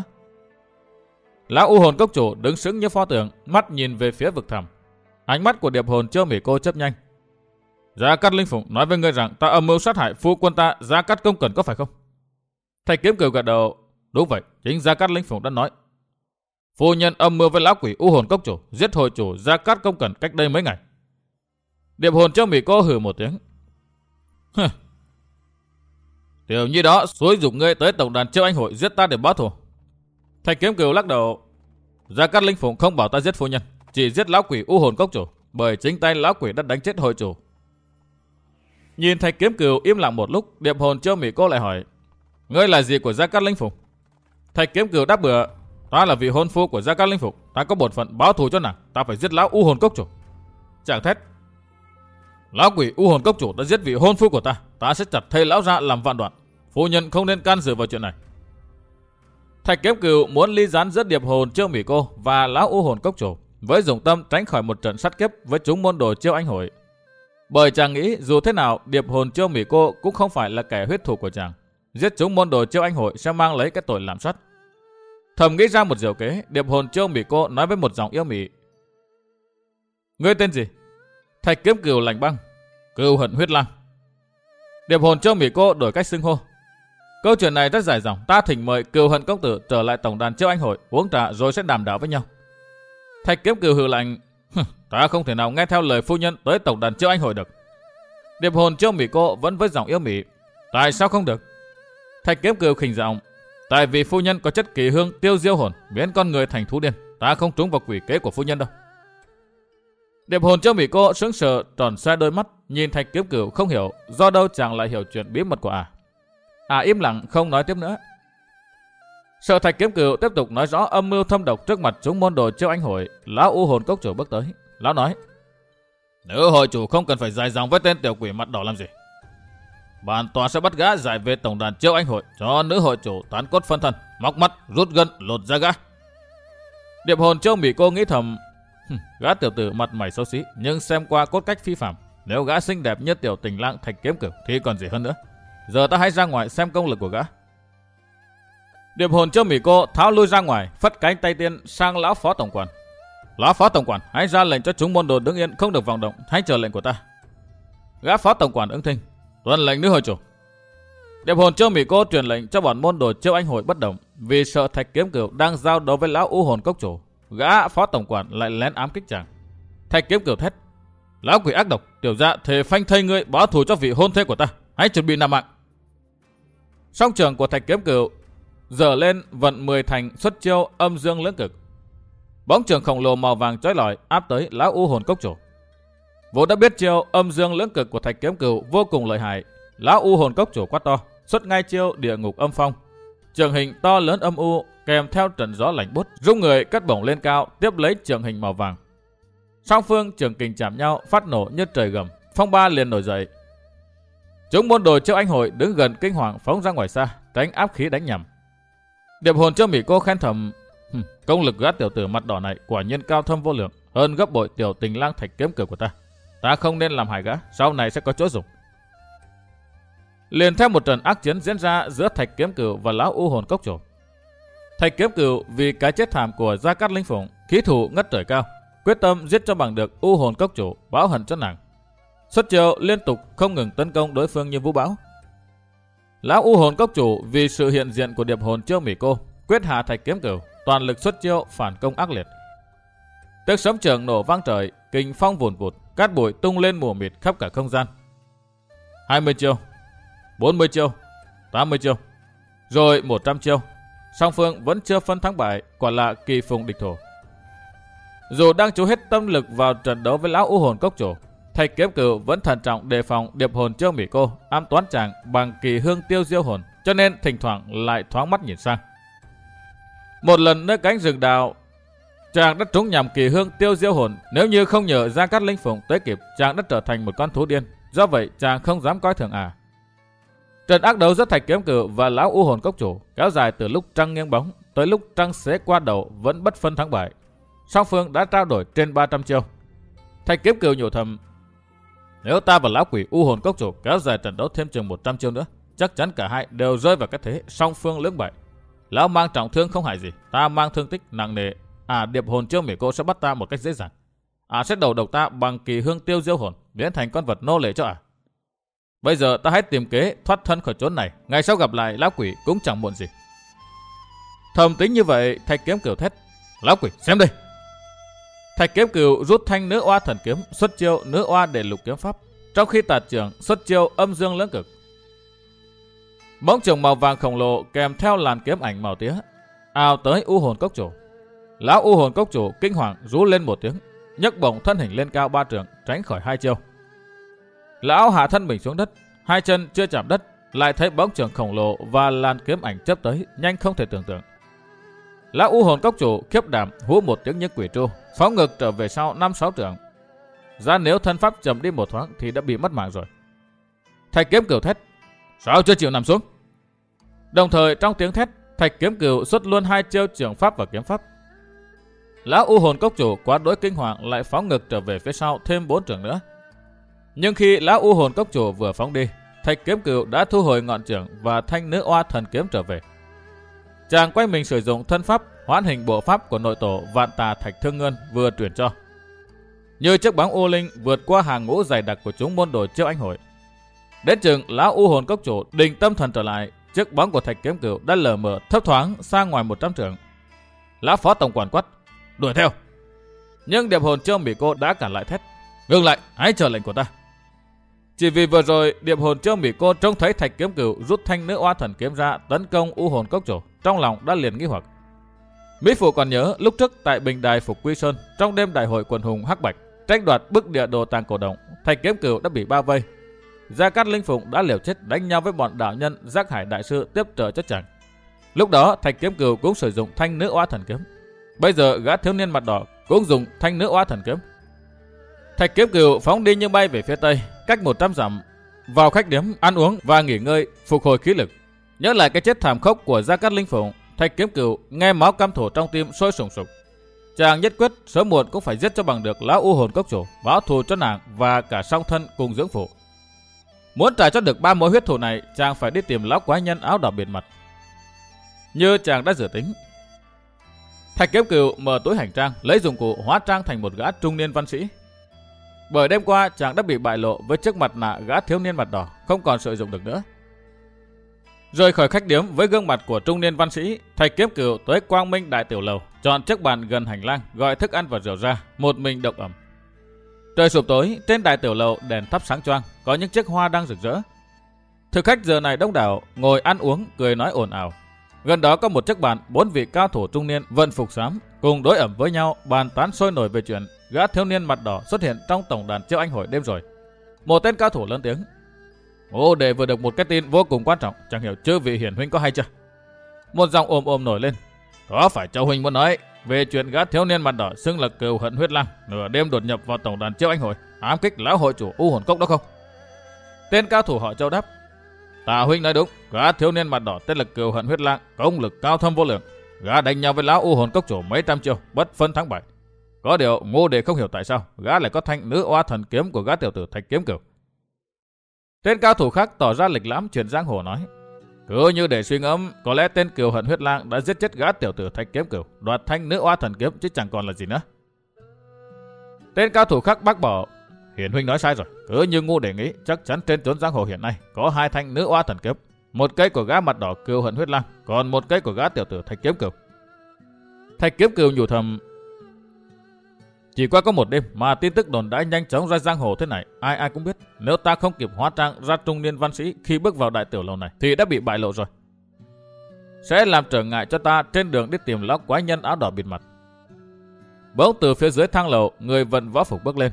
Lão u hồn cốc chủ đứng sững như pho tượng, mắt nhìn về phía vực thẳm. Ánh mắt của điệp hồn Chiêu Mỹ Cô chớp nhanh. Gia Cát Linh Phụng nói với ngươi rằng ta âm mưu sát hại phu quân ta Gia Cát Công Cẩn có phải không? Thạch Kiếm Cửu gật đầu. Đúng vậy, chính Gia Cát Linh Phụng đã nói. Phu nhân âm mưu với lão quỷ u hồn cốc chủ giết hội chủ Gia Cát Công Cẩn cách đây mấy ngày. Điệp hồn Chiêu Mỹ Cô hừ một tiếng. Tiểu nhi đó xúi giục ngươi tới tổng đàn Chiêu Anh hội giết ta để báo thù. Thạch Kiếm Cửu lắc đầu. Gia Cát Linh Phụng không bảo ta giết phu nhân, chỉ giết lão quỷ u hồn cốc chủ, bởi chính tay lão quỷ đã đánh chết hội chủ. Nhìn Thạch Kiếm Cửu im lặng một lúc, điệp hồn Chiêu Mỹ Cô lại hỏi: Ngươi là gì của Gia Cát Linh Phụng? Thạch Kiếm Cửu đáp bừa: Ta là vị hôn phu của Gia Cát Linh Phụng, ta có bổn phận báo thù cho nàng, ta phải giết lão u hồn cốc chủ. Chàng thét: Lão quỷ u hồn cốc chủ đã giết vị hôn phu của ta, ta sẽ chặt thây lão ra làm vạn đoạn. Phu nhân không nên can dự vào chuyện này. Thạch Kiếm Cửu muốn ly gián giữa điệp hồn Chiêu Mỹ Cô và lão u hồn cốc chủ, với dụng tâm tránh khỏi một trận sát kiếp với chúng môn đồ Chiêu Anh hội. Bởi chàng nghĩ dù thế nào điệp hồn Chiêu Mỹ Cô cũng không phải là kẻ huyết thủ của chàng, giết chúng môn đồ Chiêu Anh hội sẽ mang lấy cái tội làm sát. Thầm nghĩ ra một diệu kế, điệp hồn Chiêu Mỹ Cô nói với một giọng yêu mị: Ngươi tên gì? Thạch Kiếm Cửu lạnh băng: Cửu Hận Huyết Lang. Điệp hồn Chiêu Mỹ Cô đổi cách xưng hô: Câu chuyện này rất dài dòng, ta thỉnh mời Cửu Hận công tử trở lại tổng đàn Chiêu Anh hội uống trà rồi sẽ đàm đạo với nhau. Thạch Kiếm Cửu hừ lạnh: Ta không thể nào nghe theo lời phu nhân tới tổng đàn Chiêu Anh hội được. Điệp hồn Chiêu Mỹ Cô vẫn với giọng yêu mị: Tại sao không được? Thạch Kiếm Cửu khỉnh giọng: Tại vì phu nhân có chất kỳ hương tiêu diêu hồn, biến con người thành thú điên, ta không trúng vào quỷ kế của phu nhân đâu. Điệp hồn Chiêu Mỹ Cô sững sờ tròn xoe đôi mắt nhìn Thạch Kiếm Cửu, không hiểu do đâu chàng lại hiểu chuyện bí mật của ả. Ả im lặng không nói tiếp nữa. Sợ Thạch Kiếm Cửu tiếp tục nói rõ âm mưu thâm độc trước mặt chúng môn đồ Chiêu Anh hội, lão u hồn cốc chủ bước tới. Lão nói: Nữ hội chủ không cần phải dài dòng với tên tiểu quỷ mặt đỏ làm gì. Bản tòa sẽ bắt gã giải về tổng đàn Chiêu Anh hội, cho nữ hội chủ tán cốt phân thân, móc mắt, rút gân, lột da gã. Điệp hồn Chiêu Mỹ Cô nghĩ thầm: Gã tiểu tử mặt mày xấu xí, nhưng xem qua cốt cách phi phàm. Nếu gã xinh đẹp như tiểu tình lang Thạch Kiếm Cửu thì còn gì hơn nữa. Giờ ta hãy ra ngoài xem công lực của gã. Điệp hồn Chiêu Mỹ Cô tháo lui ra ngoài, phất cánh tay tiên sang lão phó tổng quản: Lão phó tổng quản, hãy ra lệnh cho chúng môn đồ đứng yên, không được vọng động, hãy chờ lệnh của ta. Gã phó tổng quản ứng thinh: Tuân lệnh nữ hội chủ. Điệp hồn Chiêu Mỹ Cô truyền lệnh cho bọn môn đồ Chiêu Anh hội bất động, vì sợ Thạch Kiếm Cửu đang giao đấu với lão u hồn cốc chủ. Gã phó tổng quản lại lén ám kích chàng. Thạch Kiếm Cửu thét: Lão quỷ ác độc, tiểu dạ thề phanh thây ngươi báo thù cho vị hôn thê của ta, hãy chuẩn bị nạp mạng. Song trường của Thạch Kiếm Cửu giở lên vận mười thành xuất chiêu âm dương lưỡng cực. Bóng trường khổng lồ màu vàng chói lọi áp tới lão u hồn cốc chủ. Vốn đã biết chiêu âm dương lưỡng cực của Thạch Kiếm Cửu vô cùng lợi hại, lão u hồn cốc chủ quát to, xuất ngay chiêu địa ngục âm phong. Trường hình to lớn âm u kèm theo trận gió lạnh buốt, rung người cất bổng lên cao, tiếp lấy trường hình màu vàng. Song phương trường kình chạm nhau, phát nổ như trời gầm, phong ba liền nổi dậy. Chúng môn đồ Chiêu Anh Hội đứng gần kinh hoàng phóng ra ngoài xa, tránh áp khí đánh nhầm. Điệp hồn Chiêu Mỹ Cô khen thầm, công lực gã tiểu tử mặt đỏ này quả nhiên cao thâm vô lượng, hơn gấp bội tiểu tình lang Thạch Kiếm Cửu của ta. Ta không nên làm hại gã, sau này sẽ có chỗ dùng. Liền theo một trận ác chiến diễn ra giữa Thạch Kiếm Cửu và lão u hồn cốc chủ. Thạch Kiếm Cửu vì cái chết thảm của Gia Cát Linh Phụng, khí thủ ngất trời cao, quyết tâm giết cho bằng được u hồn cốc chủ, báo hận cho nàng. Xuất chiêu liên tục không ngừng tấn công đối phương như vũ bão. Lão u hồn cốc chủ vì sự hiện diện của điệp hồn Chiêu Mỹ Cô, quyết hạ Thạch Kiếm Cửu, toàn lực xuất chiêu phản công ác liệt. Tiếng sấm trường nổ vang trời, kình phong vùn vụt, cát bụi tung lên mù mịt khắp cả không gian. hai mươi chiêu, bốn mươi chiêu, tám mươi chiêu, rồi một trăm chiêu. Song phương vẫn chưa phân thắng bại, quả là kỳ phùng địch thủ. Dù đang chú hết tâm lực vào trận đấu với lão u hồn cốc chủ, Thạch Kiếm Cửu vẫn thận trọng đề phòng điệp hồn Chiêu Mỹ Cô ám toán chàng bằng kỳ hương tiêu diêu hồn, cho nên thỉnh thoảng lại thoáng mắt nhìn sang. Một lần nơi cánh rừng đào, chàng đã trúng nhầm kỳ hương tiêu diêu hồn. Nếu như không nhờ Gia Cát Linh Phụng tới kịp, chàng đã trở thành một con thú điên. Do vậy chàng không dám coi thường à. Trận ác đấu giữa Thạch Kiếm Cửu và lão u hồn cốc chủ kéo dài từ lúc trăng nghiêng bóng tới lúc trăng xế qua đầu, vẫn bất phân thắng bại. Song phương đã trao đổi trên ba trăm chiêu. Thạch Kiếm Cửu nhủ thầm, nếu ta và lão quỷ u hồn cốc chủ kéo dài trận đấu thêm chừng một trăm chiêu nữa, chắc chắn cả hai đều rơi vào cái thế song phương lưỡng bại. Lão mang trọng thương không hại gì, ta mang thương tích nặng nề. À, điệp hồn Chiêu Mỹ Cô sẽ bắt ta một cách dễ dàng. À, sẽ đầu độc ta bằng kỳ hương tiêu diêu hồn, biến thành con vật nô lệ cho à. Bây giờ ta hãy tìm kế thoát thân khỏi chốn này, ngày sau gặp lại lão quỷ cũng chẳng muộn gì. Thầm tính như vậy, Thạch Kiếm Cửu thét, lão quỷ xem đây. Thạch Kiếm Cửu rút thanh nữ oa thần kiếm, xuất chiêu nữ oa để lục kiếm pháp, trong khi tạt trưởng xuất chiêu âm dương lưỡng cực. Bóng trường màu vàng khổng lồ kèm theo làn kiếm ảnh màu tía ào tới u hồn cốc chủ. Lão u hồn cốc chủ kinh hoàng rú lên một tiếng, nhấc bổng thân hình lên cao ba trượng, tránh khỏi hai chiêu. Lão hạ thân mình xuống đất, hai chân chưa chạm đất, lại thấy bóng trường khổng lồ và làn kiếm ảnh chớp tới, nhanh không thể tưởng tượng. Lão u hồn cốc chủ khiếp đảm hú một tiếng như quỷ tru, phóng ngực trở về sau năm sáu trượng. Ra nếu thân pháp chậm đi một thoáng thì đã bị mất mạng rồi. Thạch Kiếm Cửu thét, sao chưa chịu nằm xuống? Đồng thời trong tiếng thét, Thạch Kiếm Cửu xuất luôn hai chiêu trường pháp và kiếm pháp. Lão u hồn cốc chủ quá đỗi kinh hoàng lại phóng ngực trở về phía sau thêm bốn trượng nữa. Nhưng khi lão u hồn cốc chủ vừa phóng đi, Thạch Kiếm Cửu đã thu hồi ngọn trưởng và thanh nữ oa thần kiếm trở về. Chàng quay mình sử dụng thân pháp hoán hình bộ pháp của nội tổ Vạn Tà Thạch Thương Ngân vừa truyền cho. Như chiếc bóng u linh vượt qua hàng ngũ dày đặc của chúng môn đồ Chiêu Anh Hội. Đến chừng lão u hồn cốc chủ định tâm thần trở lại, chiếc bóng của Thạch Kiếm Cửu đã lờ mờ thấp thoáng sang ngoài một trăm trượng. Lão phó tổng quản quát, đuổi theo. Nhưng điệp hồn Chiêu Mỹ Cô đã cản lại thét, ngừng lại, hãy chờ lệnh của ta. Chỉ vì vừa rồi điệp hồn Chiêu Mỹ Cô trông thấy Thạch Kiếm Cửu rút thanh nữ oa thần kiếm ra tấn công u hồn cốc chủ, trong lòng đã liền nghi hoặc. Mỹ phụ còn nhớ lúc trước tại bình đài Phục Quy Sơn, trong đêm đại hội quần hùng hắc bạch tranh đoạt bức địa đồ tàng cổ động, Thạch Kiếm Cửu đã bị bao vây. Gia Cát Linh Phụng đã liều chết đánh nhau với bọn đạo nhân Giác Hải đại sư tiếp trợ cho chàng. Lúc đó Thạch Kiếm Cửu cũng sử dụng thanh nữ oa thần kiếm. Bây giờ gã thiếu niên mặt đỏ cũng dùng thanh nữ oa thần kiếm. Thạch Kiếm Cửu phóng đi như bay về phía tây, cách một trăm dặm, vào khách điếm ăn uống và nghỉ ngơi, phục hồi khí lực. Nhớ lại cái chết thảm khốc của Gia Cát Linh Phụng, Thạch Kiếm Cửu nghe máu căm thù trong tim sôi sùng sục. Chàng nhất quyết sớm muộn cũng phải giết cho bằng được lão u hồn cốc chủ, báo thù cho nàng và cả song thân cùng dưỡng phụ. Muốn trả cho được ba mối huyết thù này, chàng phải đi tìm lão quái nhân áo đỏ biển mặt. Như chàng đã dự tính, Thạch Kiếm Cửu mở túi hành trang, lấy dụng cụ hóa trang thành một gã trung niên văn sĩ. Bởi đêm qua chàng đã bị bại lộ với chiếc mặt nạ gã thiếu niên mặt đỏ, không còn sử dụng được nữa. Rời khỏi khách điếm với gương mặt của trung niên văn sĩ, Thạch Kiếm Cửu tới Quang Minh Đại Tiểu Lầu, chọn chiếc bàn gần hành lang, gọi thức ăn và rượu ra, một mình độc ẩm. Trời sụp tối, trên Đại Tiểu Lầu đèn thắp sáng choang, có những chiếc hoa đang rực rỡ. Thực khách giờ này đông đảo, ngồi ăn uống, cười nói ồn ào. Gần đó có một chiếc bàn, bốn vị cao thủ trung niên vận phục xám cùng đối ẩm với nhau, bàn tán sôi nổi về chuyện gã thiếu niên mặt đỏ xuất hiện trong tổng đàn Chiêu Anh hội đêm rồi. Một tên cao thủ lớn tiếng: Ngô Đề vừa được một cái tin vô cùng quan trọng, chẳng hiểu chư vị hiển huynh có hay chưa? Một giọng ồm ồm nổi lên: Có phải Châu huynh muốn nói về chuyện gã thiếu niên mặt đỏ xưng là Cừu Hận Huyết Lang nửa đêm đột nhập vào tổng đàn Chiêu Anh hội, ám kích lão hội chủ U Hồn Cốc đó không? Tên cao thủ họ Châu đáp: Tả huynh nói đúng, gã thiếu niên mặt đỏ tên là Cừu Hận Huyết Lang, công lực cao thâm vô lượng. Gã đánh nhau với lão U Hồn Cốc chủ mấy trăm chiêu, bất phân thắng bại. Có điều Ngô Đề không hiểu tại sao gã lại có thanh nữ oa thần kiếm của gã tiểu tử Thạch Kiếm Cửu. Tên cao thủ khác tỏ ra lịch lãm chuyện giang hồ nói: Cứ như để suy ngẫm, có lẽ tên Cừu Hận Huyết Lang đã giết chết gã tiểu tử Thạch Kiếm Cửu, đoạt thanh nữ oa thần kiếm chứ chẳng còn là gì nữa. Tên cao thủ khác bác bỏ: Hiển huynh nói sai rồi, cứ như Ngô Đề nghĩ, chắc chắn trên chốn giang hồ hiện nay có hai thanh nữ oa thần kiếm, một cây của gã mặt đỏ Cừu Hận Huyết Lang, còn một cây của gã tiểu tử Thạch Kiếm Cửu. Thạch Kiếm Cửu nhủ thầm: Chỉ qua có một đêm mà tin tức đồn đãi nhanh chóng ra giang hồ thế này, ai ai cũng biết. Nếu ta không kịp hóa trang ra trung niên văn sĩ khi bước vào đại tiểu lầu này thì đã bị bại lộ rồi, sẽ làm trở ngại cho ta trên đường đi tìm lão quái nhân áo đỏ bịt mặt. Bỗng từ phía dưới thang lầu, người vận võ phục bước lên.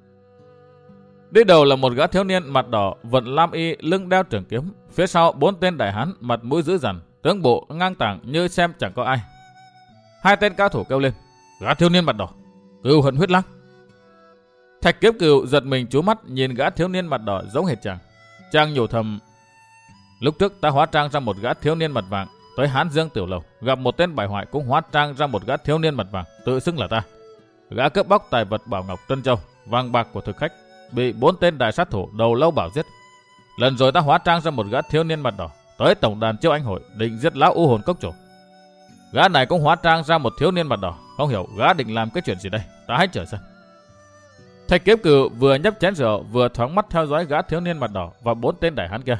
Đi đầu là một gã thiếu niên mặt đỏ vận lam y, lưng đeo trường kiếm, phía sau bốn tên đại hán mặt mũi dữ dằn, tướng bộ ngang tàng như xem chẳng có ai. Hai tên cao thủ kêu lên: Gã thiếu niên mặt đỏ, Cừu Hận Huyết Lang. Thạch Kiếm Cửu giật mình trố mắt nhìn gã thiếu niên mặt đỏ giống hệt chàng. Chàng nhủ thầm: Lúc trước ta hóa trang ra một gã thiếu niên mặt vàng tới Hán Dương tiểu lầu, gặp một tên bại hoại cũng hóa trang ra một gã thiếu niên mặt vàng, tự xưng là ta. Gã cướp bóc tài vật bảo ngọc trân châu, vàng bạc của thực khách, bị bốn tên đại sát thủ đầu lâu bảo giết. Lần rồi ta hóa trang ra một gã thiếu niên mặt đỏ tới tổng đàn Chiêu Anh hội, định giết lão U Hồn Cốc chủ. Gã này cũng hóa trang ra một thiếu niên mặt đỏ, không hiểu gã định làm cái chuyện gì đây, ta hãy chờ xem. Thạch Kiếm Cửu vừa nhấp chén rượu vừa thoáng mắt theo dõi gã thiếu niên mặt đỏ và bốn tên đại hán kia.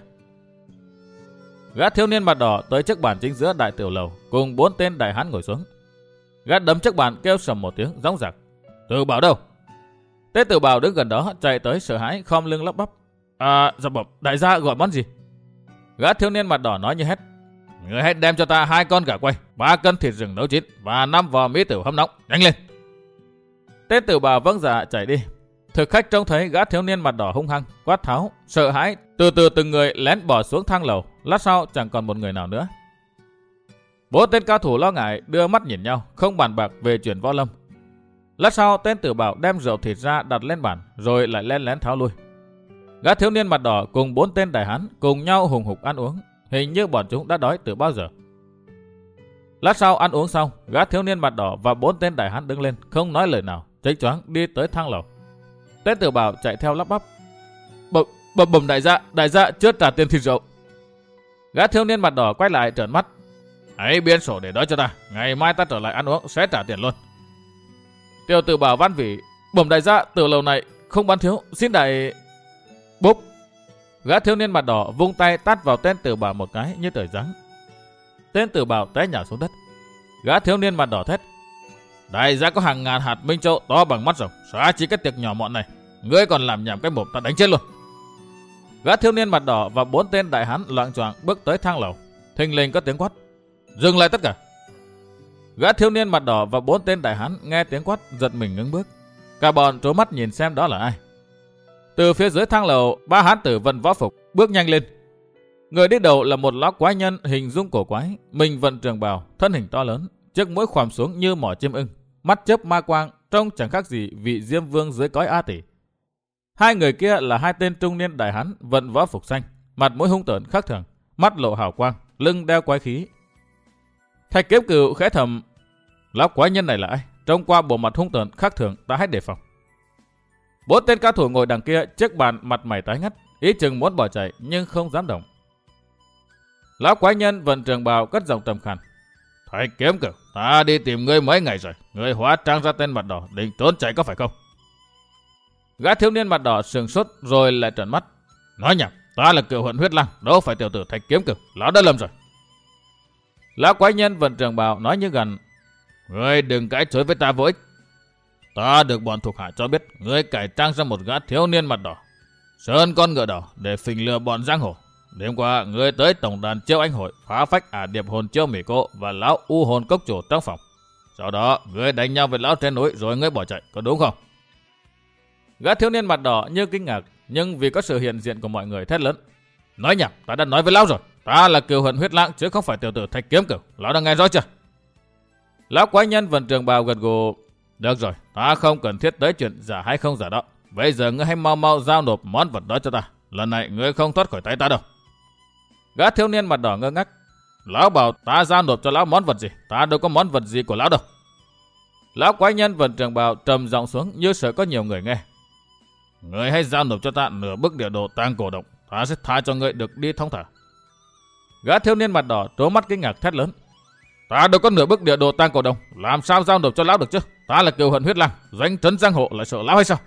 Gã thiếu niên mặt đỏ tới chiếc bàn chính giữa đại tiểu lầu, cùng bốn tên đại hán ngồi xuống. Gã đấm chiếc bàn kêu sầm một tiếng rống rạc: Tử Bảo đâu? Tên Tử Bảo đứng gần đó chạy tới sợ hãi khom lưng lắp bắp: À, dạ bẩm, đại gia gọi món gì? Gã thiếu niên mặt đỏ nói như hét: Người hãy đem cho ta hai con gà quay, ba cân thịt rừng nấu chín và năm vò mỹ tử hâm nóng, nhanh lên. Tên Tử Bảo vâng dạ chạy đi. Thực khách trông thấy gã thiếu niên mặt đỏ hung hăng, quát tháo, sợ hãi, từ từ từng người lén bỏ xuống thang lầu. Lát sau chẳng còn một người nào nữa. Bốn tên cao thủ lo ngại đưa mắt nhìn nhau, không bàn bạc về chuyện võ lâm. Lát sau tên Tử Bảo đem rượu thịt ra đặt lên bàn, rồi lại lén lén tháo lui. Gã thiếu niên mặt đỏ cùng bốn tên đại hán cùng nhau hùng hục ăn uống, hình như bọn chúng đã đói từ bao giờ. Lát sau ăn uống xong, gã thiếu niên mặt đỏ và bốn tên đại hán đứng lên, không nói lời nào, chếch choáng đi tới thang lầu. Tên Tử Bảo chạy theo lắp bắp: Bẩm bẩm bẩm đại gia, đại gia chưa trả tiền thịt rượu. Gã thiếu niên mặt đỏ quay lại trợn mắt: Hãy biên sổ để đó cho ta, ngày mai ta trở lại ăn uống sẽ trả tiền luôn. Tiểu Tử Bảo van vỉ: Bẩm đại gia, tiểu lầu này không bán thiếu, xin đại... Bốp! Gã thiếu niên mặt đỏ vung tay tát vào tên Tử Bảo một cái như trời giáng. Tên Tử Bảo té nhào xuống đất. Gã thiếu niên mặt đỏ thét: Đại gia có hàng ngàn hạt minh châu to bằng mắt rồng, xóa chỉ cái tiệc nhỏ mọn này, ngươi còn làm nhảm cái mồm ta đánh chết luôn. Gã thiếu niên mặt đỏ và bốn tên đại hán loạng choạng bước tới thang lầu. Thình lình có tiếng quát: Dừng lại tất cả! Gã thiếu niên mặt đỏ và bốn tên đại hán nghe tiếng quát giật mình ngưng bước. Cả bọn trố mắt nhìn xem đó là ai. Từ phía dưới thang lầu, ba hán tử vận võ phục bước nhanh lên. Người đi đầu là một lão quái nhân hình dung cổ quái, mình vận trường bào, thân hình to lớn, chiếc mũi khòm xuống như mỏ chim ưng, mắt chớp ma quang, trông chẳng khác gì vị diêm vương dưới cõi A Tỷ. Hai người kia là hai tên trung niên đại hán vận võ phục xanh, mặt mũi hung tợn khác thường, mắt lộ hào quang, lưng đeo quái khí. Thạch Kiếm Cửu khẽ thầm: Lão quái nhân này là ai? Trông qua bộ mặt hung tợn khác thường, ta hãy đề phòng. Bốn tên cao thủ ngồi đằng kia chiếc bàn mặt mày tái ngắt, ý chừng muốn bỏ chạy nhưng không dám động. Lão quái nhân vận trường bào cất giọng trầm khàn: Thạch Kiếm Cửu, ta đi tìm ngươi mấy ngày rồi, ngươi hóa trang ra tên mặt đỏ định trốn chạy có phải không? Gã thiếu niên mặt đỏ sừng sốt rồi lại trợn mắt: Nói nhảm, ta là Cừu Hận Huyết Lang, đâu phải tiểu tử Thạch Kiếm Cửu, lão đã lầm rồi. Lão quái nhân vận trường bào nói như gần: Ngươi đừng cãi chối với ta vô ích. Ta được bọn thuộc hạ cho biết ngươi cải trang ra một gã thiếu niên mặt đỏ, sơn con ngựa đỏ để phình lừa bọn giang hồ. Đêm qua ngươi tới tổng đàn Chiêu Anh hội phá phách ả điệp hồn Chiêu Mỹ Cô và lão U Hồn Cốc chủ trong phòng. Sau đó ngươi đánh nhau với lão trên núi rồi ngươi bỏ chạy, có đúng không? Gã thiếu niên mặt đỏ như kinh ngạc, nhưng vì có sự hiện diện của mọi người thét lớn: Nói nhảm, ta đã nói với lão rồi, ta là Cừu Hận Huyết Lang chứ không phải tiểu tử Thạch Kiếm Cửu, lão đã nghe rõ chưa? Lão quái nhân vận trường bào gật gù: Được rồi, ta không cần thiết tới chuyện giả hay không giả đó. Bây giờ ngươi hãy mau mau giao nộp món vật đó cho ta. Lần này ngươi không thoát khỏi tay ta đâu. Gã thiếu niên mặt đỏ ngơ ngác: Lão bảo ta giao nộp cho lão món vật gì? Ta đâu có món vật gì của lão đâu. Lão quái nhân vận trường bào trầm giọng xuống như sợ có nhiều người nghe: Ngươi hãy giao nộp cho ta nửa bức địa đồ tang cổ động, ta sẽ tha cho ngươi được đi thông thả. Gã thiếu niên mặt đỏ trố mắt kinh ngạc thét lớn: Ta đâu có nửa bức địa đồ tang cổ động, làm sao giao nộp cho lão được chứ? Ta là Cừu Hận Huyết Lang, danh trấn giang hồ, lại sợ lão hay sao?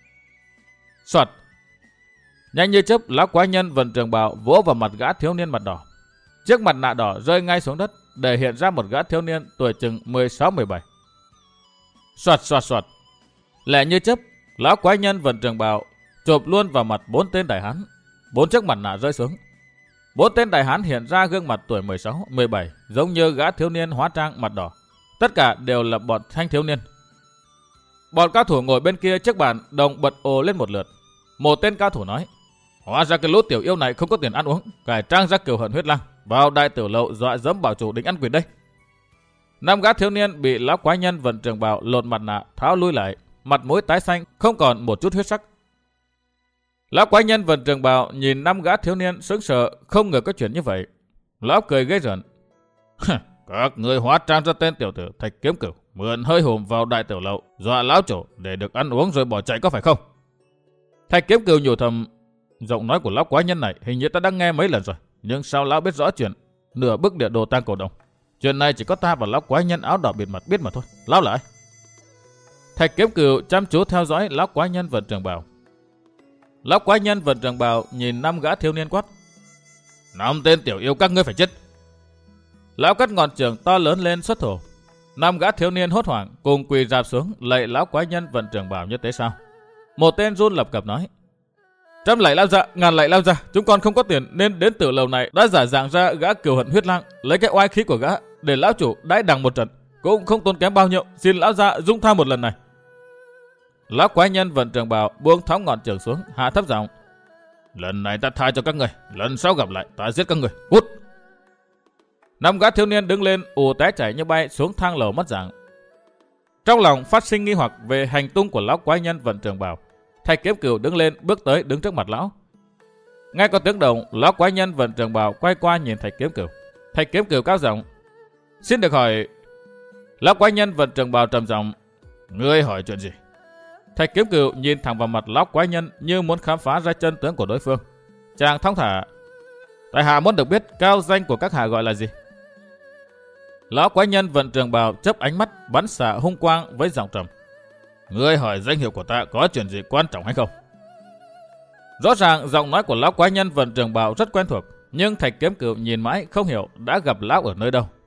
Soạt. Nhanh như chớp, lão quái nhân vận trường bào vỗ vào mặt gã thiếu niên mặt đỏ. Chiếc mặt nạ đỏ rơi ngay xuống đất, để hiện ra một gã thiếu niên tuổi chừng mười sáu mười bảy. Soạt soạt soạt. Lẹ như chớp, lão quái nhân vận trường bào chộp luôn vào mặt bốn tên đại hán. Bốn chiếc mặt nạ rơi xuống. Bốn tên đại hán hiện ra gương mặt tuổi mười sáu mười bảy, giống như gã thiếu niên hóa trang mặt đỏ. Tất cả đều là bọn thanh thiếu niên. Bọn cao thủ ngồi bên kia chiếc bàn đồng bật ồ lên một lượt. Một tên cao thủ nói: Hóa ra cái lũ tiểu yêu này không có tiền ăn uống, cải trang ra Cừu Hận Huyết Lang, vào đại tiểu lậu dọa dẫm bảo chủ định ăn quỵt đây. Năm gã thiếu niên bị lão quái nhân vận trường bào lột mặt nạ tháo lui lại, mặt mũi tái xanh, không còn một chút huyết sắc. Lão quái nhân vận trường bào nhìn năm gã thiếu niên sững sờ, không ngờ có chuyện như vậy. Lão cười ghê rợn: Các người hóa trang ra tên tiểu tử Thạch Kiếm Cửu, mượn hơi hùm vào đại tiểu lậu, dọa lão chủ để được ăn uống rồi bỏ chạy có phải không? Thạch Kiếm Cửu nhủ thầm: Giọng nói của lão quái nhân này hình như ta đã nghe mấy lần rồi, nhưng sao lão biết rõ chuyện nửa bức địa đồ tang cổ động? Chuyện này chỉ có ta và lão quái nhân áo đỏ bịt mặt biết mà thôi. Lão là ai? Thạch Kiếm Cửu chăm chú theo dõi lão quái nhân vận trường bào. Lão quái nhân vận trường bào nhìn năm gã thiếu niên quát: Năm tên tiểu yêu các ngươi phải chết. Lão cất ngọn trường to lớn lên xuất thủ. Năm gã thiếu niên hốt hoảng cùng quỳ rạp xuống lạy lão quái nhân vận trường bào như thế sao? Một tên run lập cập nói: Trăm lạy lao ra, ngàn lạy lao ra, chúng con không có tiền nên đến tiểu lầu này đã giả dạng ra gã Cừu Hận Huyết Lang, lấy cái oai khí của gã để lão chủ đãi đằng một trận, cũng không tốn kém bao nhiêu, xin lão gia dung tha một lần này. Lão quái nhân vận trường bào buông thõng ngọn trường xuống, hạ thấp giọng: Lần này ta tha cho các người, lần sau gặp lại ta giết các người, cút. Năm gã thiếu niên đứng lên ù té chảy như bay xuống thang lầu mất dạng. Trong lòng phát sinh nghi hoặc về hành tung của lão quái nhân vận trường bào, Thạch Kiếm Cửu đứng lên bước tới đứng trước mặt lão. Nghe có tiếng động, lão quái nhân vận trường bào quay qua nhìn Thạch Kiếm Cửu. Thạch Kiếm Cửu cao giọng: Xin được hỏi. Lão quái nhân vận trường bào trầm giọng: Ngươi hỏi chuyện gì? Thạch Kiếm Cửu nhìn thẳng vào mặt lão quái nhân như muốn khám phá ra chân tướng của đối phương. Chàng thong thả: Tại hạ muốn được biết cao danh của các hạ gọi là gì? Lão quái nhân vận trường bào chớp ánh mắt bắn xạ hung quang với giọng trầm: Ngươi hỏi danh hiệu của ta có chuyện gì quan trọng hay không? Rõ ràng giọng nói của lão quái nhân vận trường bào rất quen thuộc, nhưng Thạch Kiếm Cửu nhìn mãi không hiểu đã gặp lão ở nơi đâu.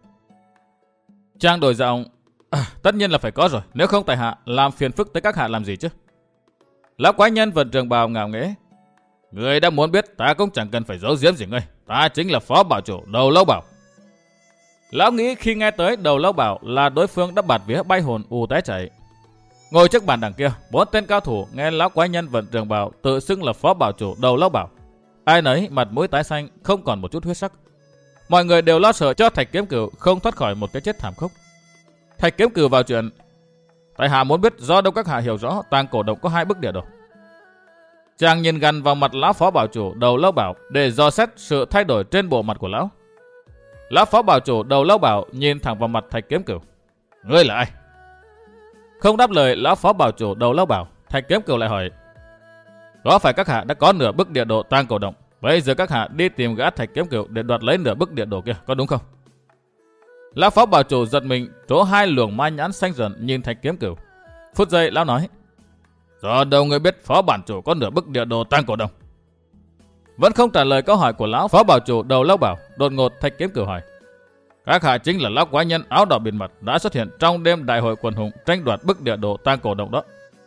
Chàng đổi giọng: à, tất nhiên là phải có rồi, nếu không tại hạ làm phiền phức tới các hạ làm gì chứ? Lão quái nhân vận trường bào ngạo nghễ: Ngươi đã muốn biết ta cũng chẳng cần phải giấu giếm gì ngươi, ta chính là phó bảo chủ Đầu Lâu Bảo. Lão nghĩ khi nghe tới Đầu Lâu Bảo là đối phương đã bạt vía bay hồn ù té chảy. Ngồi trước bàn đằng kia, bốn tên cao thủ nghe lão quái nhân vận trường bào tự xưng là phó bảo chủ Đầu Lâu Bảo. Ai nấy mặt mũi tái xanh, không còn một chút huyết sắc. Mọi người đều lo sợ cho Thạch Kiếm Cửu không thoát khỏi một cái chết thảm khốc. Thạch Kiếm Cửu vào chuyện: Tại hạ muốn biết do đâu các hạ hiểu rõ tang cổ động có hai bức địa đồ. Chàng nhìn gần vào mặt lão phó bảo chủ Đầu Lâu Bảo để dò xét sự thay đổi trên bộ mặt của lão. Lão phó bảo chủ Đầu Lâu Bảo nhìn thẳng vào mặt Thạch Kiếm Cửu: Ngươi là ai? Không đáp lời lão phó bảo chủ Đầu Lâu Bảo, Thạch Kiếm Cửu lại hỏi: Có phải các hạ đã có nửa bức địa đồ tang cổ động, bây giờ các hạ đi tìm gã Thạch Kiếm Cửu để đoạt lấy nửa bức địa đồ kia, có đúng không? Lão phó bảo chủ giật mình, trố hai luồng ma nhãn xanh rần nhìn Thạch Kiếm Cửu. Phút giây lão nói: Do đâu người biết phó bản chủ có nửa bức địa đồ tang cổ động? Vẫn không trả lời câu hỏi của lão phó bảo chủ Đầu Lâu Bảo, đột ngột Thạch Kiếm Cửu hỏi: Các hạ chính là lão quái nhân áo đỏ bịt mặt đã xuất hiện trong đêm đại hội quần hùng tranh đoạt bức địa đồ tang cổ động đó.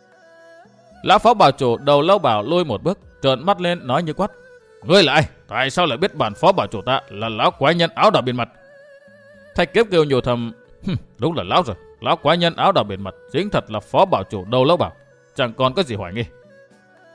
Lão phó bảo chủ Đầu Lâu Bảo lui một bước, trợn mắt lên nói như quát: Ngươi là ai? Tại sao lại biết bản phó bảo chủ ta là lão quái nhân áo đỏ bịt mặt? Thạch Kiếm Cửu nhủ thầm: Đúng là lão rồi, lão quái nhân áo đỏ bịt mặt chính thật là phó bảo chủ Đầu Lâu Bảo, chẳng còn có gì hoài nghi.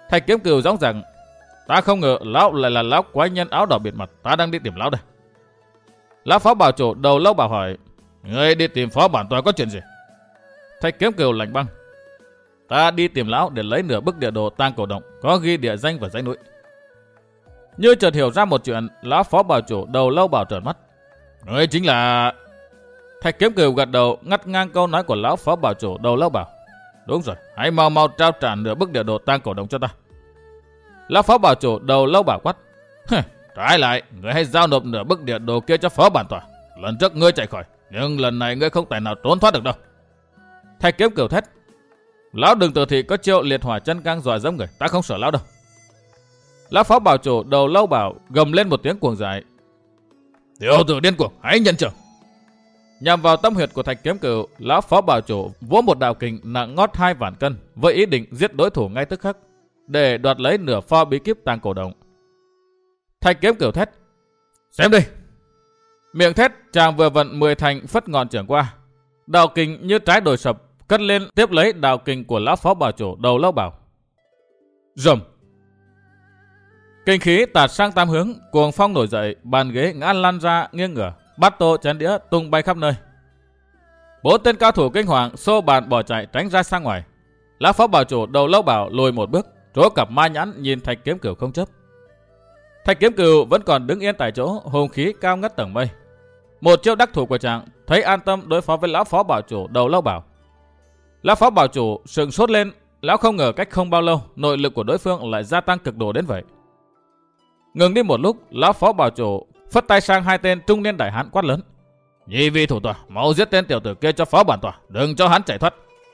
Thạch Kiếm Cừu gióng rằng, ta không ngờ lão lại là lão quái nhân áo đỏ bịt mặt, ta đang đi tìm lão đây. Lão phó bảo chủ đầu lâu bảo hỏi, ngươi đi tìm phó bản tòa có chuyện gì? Thạch Kiếm Cừu lạnh băng, ta đi tìm lão để lấy nửa bức địa đồ tang cổ động có ghi địa danh và dãy núi. Như chợt hiểu ra một chuyện, lão phó bảo chủ đầu lâu bảo trợn mắt. Ngươi chính là... Thạch Kiếm Cừu gật đầu ngắt ngang câu nói của lão phó bảo chủ đầu lâu bảo. Đúng rồi, hãy mau mau trao trả nửa bức địa đồ tang cổ động cho ta. Lão phó bảo chủ đầu lâu bảo quát. Trái lại, ngươi hãy giao nộp nửa bức địa đồ kia cho phó bản tòa. Lần trước ngươi chạy khỏi, nhưng lần này ngươi không tài nào trốn thoát được đâu. Thạch Kiếm Cừu thét. Lão đừng tự thị có chiêu liệt hỏa chân cang giỏi giống người, ta không sợ lão đâu. Lão phó bảo chủ đầu lâu bảo gầm lên một tiếng cuồng dại. Tiểu tử điên cuồng, hãy nhận trưởng. Nhằm vào tâm huyệt của Thạch Kiếm Cừu, lão phó bảo chủ vỗ một đạo kình nặng ngót hai vạn cân với ý định giết đối thủ ngay tức khắc để đoạt lấy nửa pho bí kíp tang cổ động. Thạch Kiếm Cừu thét. Xem đây. Miệng thét, chàng vừa vận mười thành phất ngọn trưởng qua. Đạo kình như trái đồi sập cất lên tiếp lấy đạo kình của lão phó bảo chủ đầu lâu bảo. Rầm. Kinh khí tạt sang tam hướng, cuồng phong nổi dậy, bàn ghế ngã lăn ra nghiêng ngửa, bát tô chén đĩa tung bay khắp nơi. Bốn tên cao thủ kinh hoàng xô bàn bỏ chạy tránh ra sang ngoài. Lão phó bảo chủ đầu lâu bảo lùi một bước, trố cặp ma nhãn nhìn Thạch Kiếm Cừu không chớp. Thạch Kiếm Cừu vẫn còn đứng yên tại chỗ, hùng khí cao ngất tầng mây. Một chiêu đắc thủ của chàng thấy an tâm đối phó với lão phó bảo chủ đầu lâu bảo. Lão phó bảo chủ sừng sốt lên, lão không ngờ cách không bao lâu nội lực của đối phương lại gia tăng cực độ đến vậy. Ngừng đi một lúc, lão phó bảo chủ phất tay sang hai tên trung niên đại hán quát lớn. Nhị vị thủ tòa, mau giết tên tiểu tử kia cho phó bản tòa, đừng cho hắn chạy thoát.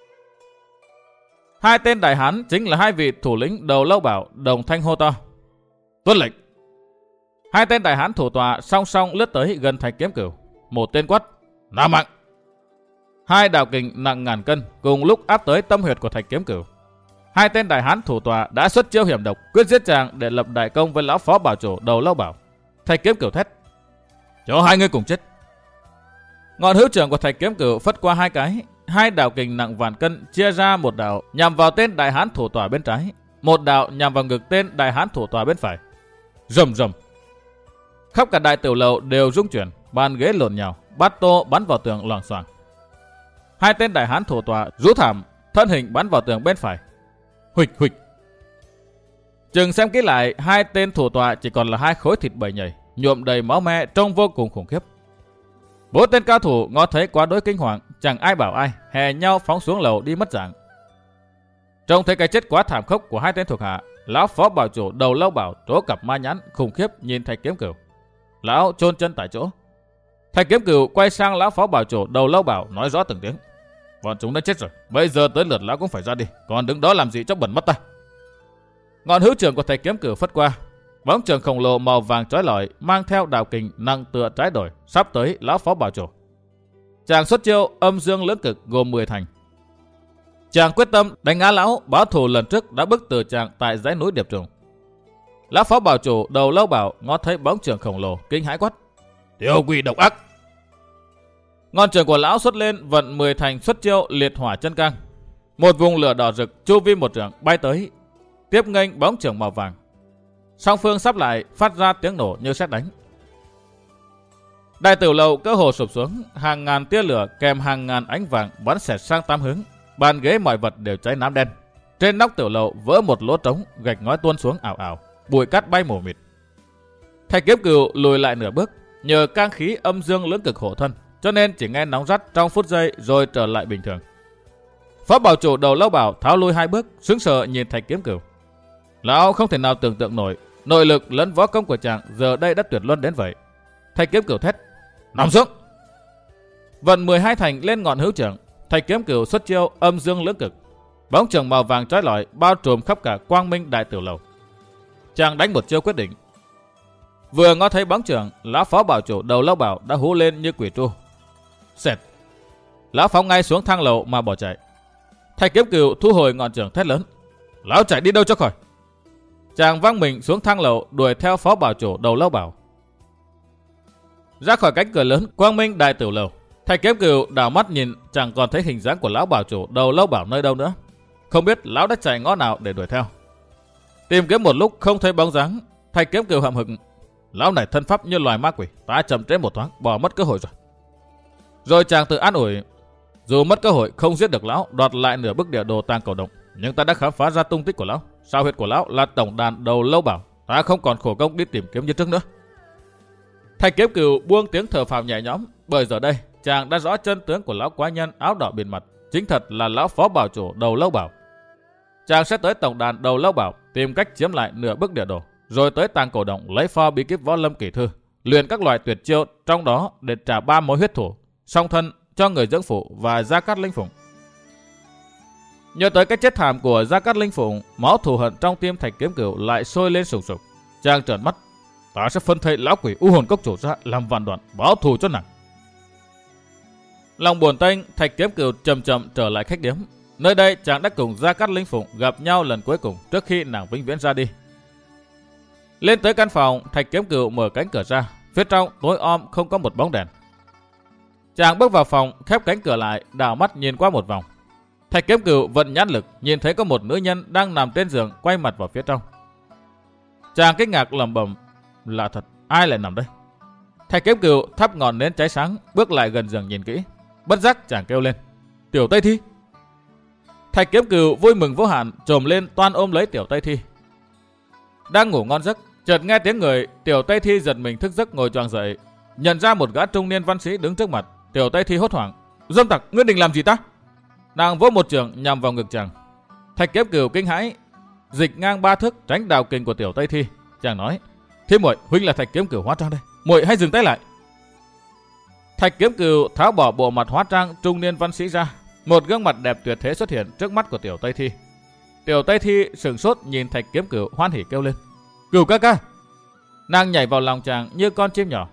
Hai tên đại hán chính là hai vị thủ lĩnh đầu lâu bảo đồng thanh hô to. Tuân lệnh. Hai tên đại hán thủ tòa song song lướt tới gần Thạch Kiếm Cừu. Một tên quát. Nam mạng. Hai đạo kình nặng ngàn cân cùng lúc áp tới tâm huyệt của Thạch Kiếm Cừu. Hai tên đại hán thủ tòa đã xuất chiêu hiểm độc quyết giết chàng để lập đại công với lão phó bảo chủ đầu lâu bảo. Thạch Kiếm Cừu thét. Cho hai người cùng chết. Ngọn hữu trưởng của Thạch Kiếm Cừu phất qua hai cái, hai đạo kình nặng vạn cân chia ra một đạo nhằm vào tên đại hán thủ tòa bên trái, một đạo nhằm vào ngực tên đại hán thủ tòa bên phải. Rầm rầm. Khắp cả đại tiểu lầu đều rung chuyển, bàn ghế lộn nhào, bát tô bắn vào tường loảng xoảng. Hai tên đại hán thủ tòa rú thảm, thân hình bắn vào tường bên phải. Huỵch huỵch. Chừng xem kỹ lại, hai tên thủ tòa chỉ còn là hai khối thịt bầy nhầy, nhuộm đầy máu me trông vô cùng khủng khiếp. Bốn tên cao thủ ngó thấy quá đối kinh hoàng, chẳng ai bảo ai, hè nhau phóng xuống lầu đi mất dạng. Trông thấy cái chết quá thảm khốc của hai tên thuộc hạ, lão phó bảo chủ đầu lâu bảo trố cặp ma nhãn khủng khiếp nhìn Thạch Kiếm Cừu. Lão chôn chân tại chỗ. Thạch Kiếm Cừu quay sang lão phó bảo chủ đầu lâu bảo nói rõ từng tiếng. Bọn chúng đã chết rồi, bây giờ tới lượt lão cũng phải ra đi, còn đứng đó làm gì cho bẩn mất ta. Ngọn hữu trưởng của Thạch Kiếm Cừu phất qua, bóng trường khổng lồ màu vàng chói lọi mang theo đạo kình nặng tựa trái đồi sắp tới lão phó bảo chủ. Chàng xuất chiêu âm dương lưỡng cực gồm mười thành. Chàng quyết tâm đánh ngã lão báo thù lần trước đã bức từ chàng tại dãy núi Điệp Trùng. Lão phó bảo chủ đầu lâu bảo ngó thấy bóng trường khổng lồ kinh hãi quát. Tiểu quỷ độc ác. Ngọn trường của lão xuất lên vận mười thành xuất chiêu liệt hỏa chân cang. Một vùng lửa đỏ rực chu vi một trường bay tới, tiếp nghênh bóng trường màu vàng. Song phương sắp lại phát ra tiếng nổ như sét đánh. Đại tiểu lầu cơ hồ sụp xuống, hàng ngàn tia lửa kèm hàng ngàn ánh vàng bắn xẹt sang tám hướng, bàn ghế mọi vật đều cháy nám đen. Trên nóc tiểu lầu vỡ một lỗ trống, gạch ngói tuôn xuống ảo ảo, bụi cát bay mù mịt. Thạch Kiếm Cừu lùi lại nửa bước, nhờ cang khí âm dương lưỡng cực hộ thân, cho nên chỉ nghe nóng rát trong phút giây rồi trở lại bình thường. Phó bảo chủ đầu lâu bảo tháo lui hai bước, sững sờ nhìn Thạch Kiếm Cừu. Lão không thể nào tưởng tượng nổi, nội lực lẫn võ công của chàng giờ đây đã tuyệt luân đến vậy. Thạch Kiếm Cừu thét, nằm xuống. Vận mười hai thành lên ngọn hữu trưởng, Thạch Kiếm Cừu xuất chiêu âm dương lưỡng cực. Bóng trường màu vàng chói lọi bao trùm khắp cả quang minh đại tiểu lầu. Chàng đánh một chiêu quyết định. Vừa ngó thấy bóng trường, lão phó bảo chủ đầu lâu bảo đã hú lên như quỷ tru. Xẹt. Lão phóng ngay xuống thang lầu mà bỏ chạy. Thạch Kiếm Cừu thu hồi ngọn trường thét lớn. Lão chạy đi đâu cho khỏi. Chàng văng mình xuống thang lầu đuổi theo phó bảo chủ đầu lâu bảo. Ra khỏi cánh cửa lớn quang minh đại tiểu lầu, Thạch Kiếm Cừu đảo mắt nhìn chẳng còn thấy hình dáng của lão bảo chủ đầu lâu bảo nơi đâu nữa. Không biết lão đã chạy ngõ nào để đuổi theo. Tìm kiếm một lúc không thấy bóng dáng, Thạch Kiếm Cừu hậm hực. Lão này thân pháp như loài ma quỷ, ta chậm trễ một thoáng, bỏ mất cơ hội rồi. Rồi chàng tự an ủi, dù mất cơ hội không giết được lão, đoạt lại nửa bức địa đồ tàng cổ động, nhưng ta đã khám phá ra tung tích của lão. Sao huyệt của lão là tổng đàn đầu lâu bảo, ta không còn khổ công đi tìm kiếm như trước nữa. Thạch Kiếm Cừu buông tiếng thở phào nhẹ nhõm, bởi giờ đây chàng đã rõ chân tướng của lão quái nhân áo đỏ biển mặt, chính thật là lão phó bảo chủ đầu lâu bảo. Chàng sẽ tới tổng đàn đầu lâu bảo, tìm cách chiếm lại nửa bức địa đồ, rồi tới tàng cổ động lấy pho bí kíp võ lâm kỳ thư, luyện các loại tuyệt chiêu, trong đó để trả ba mối huyết thủ, song thân cho người dưỡng phụ và Gia Cát Linh Phụng. Nhớ tới cái chết thảm của Gia Cát Linh Phụng, máu thù hận trong tim Thạch Kiếm Cừu lại sôi lên sùng sục. Chàng trợn mắt, ta sẽ phân thây lão quỷ u hồn cốc chủ ra làm vạn đoạn, báo thù cho nàng. Lòng buồn tênh, Thạch Kiếm Cừu chậm chậm trở lại khách điếm. Nơi đây chàng đã cùng Gia Cát Linh Phụng gặp nhau lần cuối cùng trước khi nàng vĩnh viễn ra đi. Lên tới căn phòng, Thạch Kiếm Cừu mở cánh cửa ra, phía trong tối om không có một bóng đèn. Chàng bước vào phòng, khép cánh cửa lại, đảo mắt nhìn qua một vòng. Thạch Kiếm Cừu vận nhãn lực, nhìn thấy có một nữ nhân đang nằm trên giường quay mặt vào phía trong. Chàng kinh ngạc lẩm bẩm, lạ thật, ai lại nằm đây? Thạch Kiếm Cừu thắp ngọn nến cháy sáng, bước lại gần giường nhìn kỹ. Bất giác chàng kêu lên, Tiểu Tây Thi. Thạch Kiếm Cừu vui mừng vô hạn, trồm lên toan ôm lấy Tiểu Tây Thi. Đang ngủ ngon giấc, chợt nghe tiếng người, Tiểu Tây Thi giật mình thức giấc ngồi choàng dậy, nhận ra một gã trung niên văn sĩ đứng trước mặt. Tiểu Tây Thi hốt hoảng, dâm tặc, ngươi định làm gì ta? Nàng vỗ một trường nhằm vào ngực chàng. Thạch Kiếm Cừu kinh hãi, dịch ngang ba thước tránh đào kình của Tiểu Tây Thi. Chàng nói, Thế muội, huynh là Thạch Kiếm Cừu hóa trang đây, muội hãy dừng tay lại. Thạch Kiếm Cừu tháo bỏ bộ mặt hóa trang trung niên văn sĩ ra, một gương mặt đẹp tuyệt thế xuất hiện trước mắt của Tiểu Tây Thi. Tiểu Tây Thi sửng sốt nhìn Thạch Kiếm Cừu, hoan hỉ kêu lên, Cừu ca ca. Nàng nhảy vào lòng chàng như con chim nhỏ.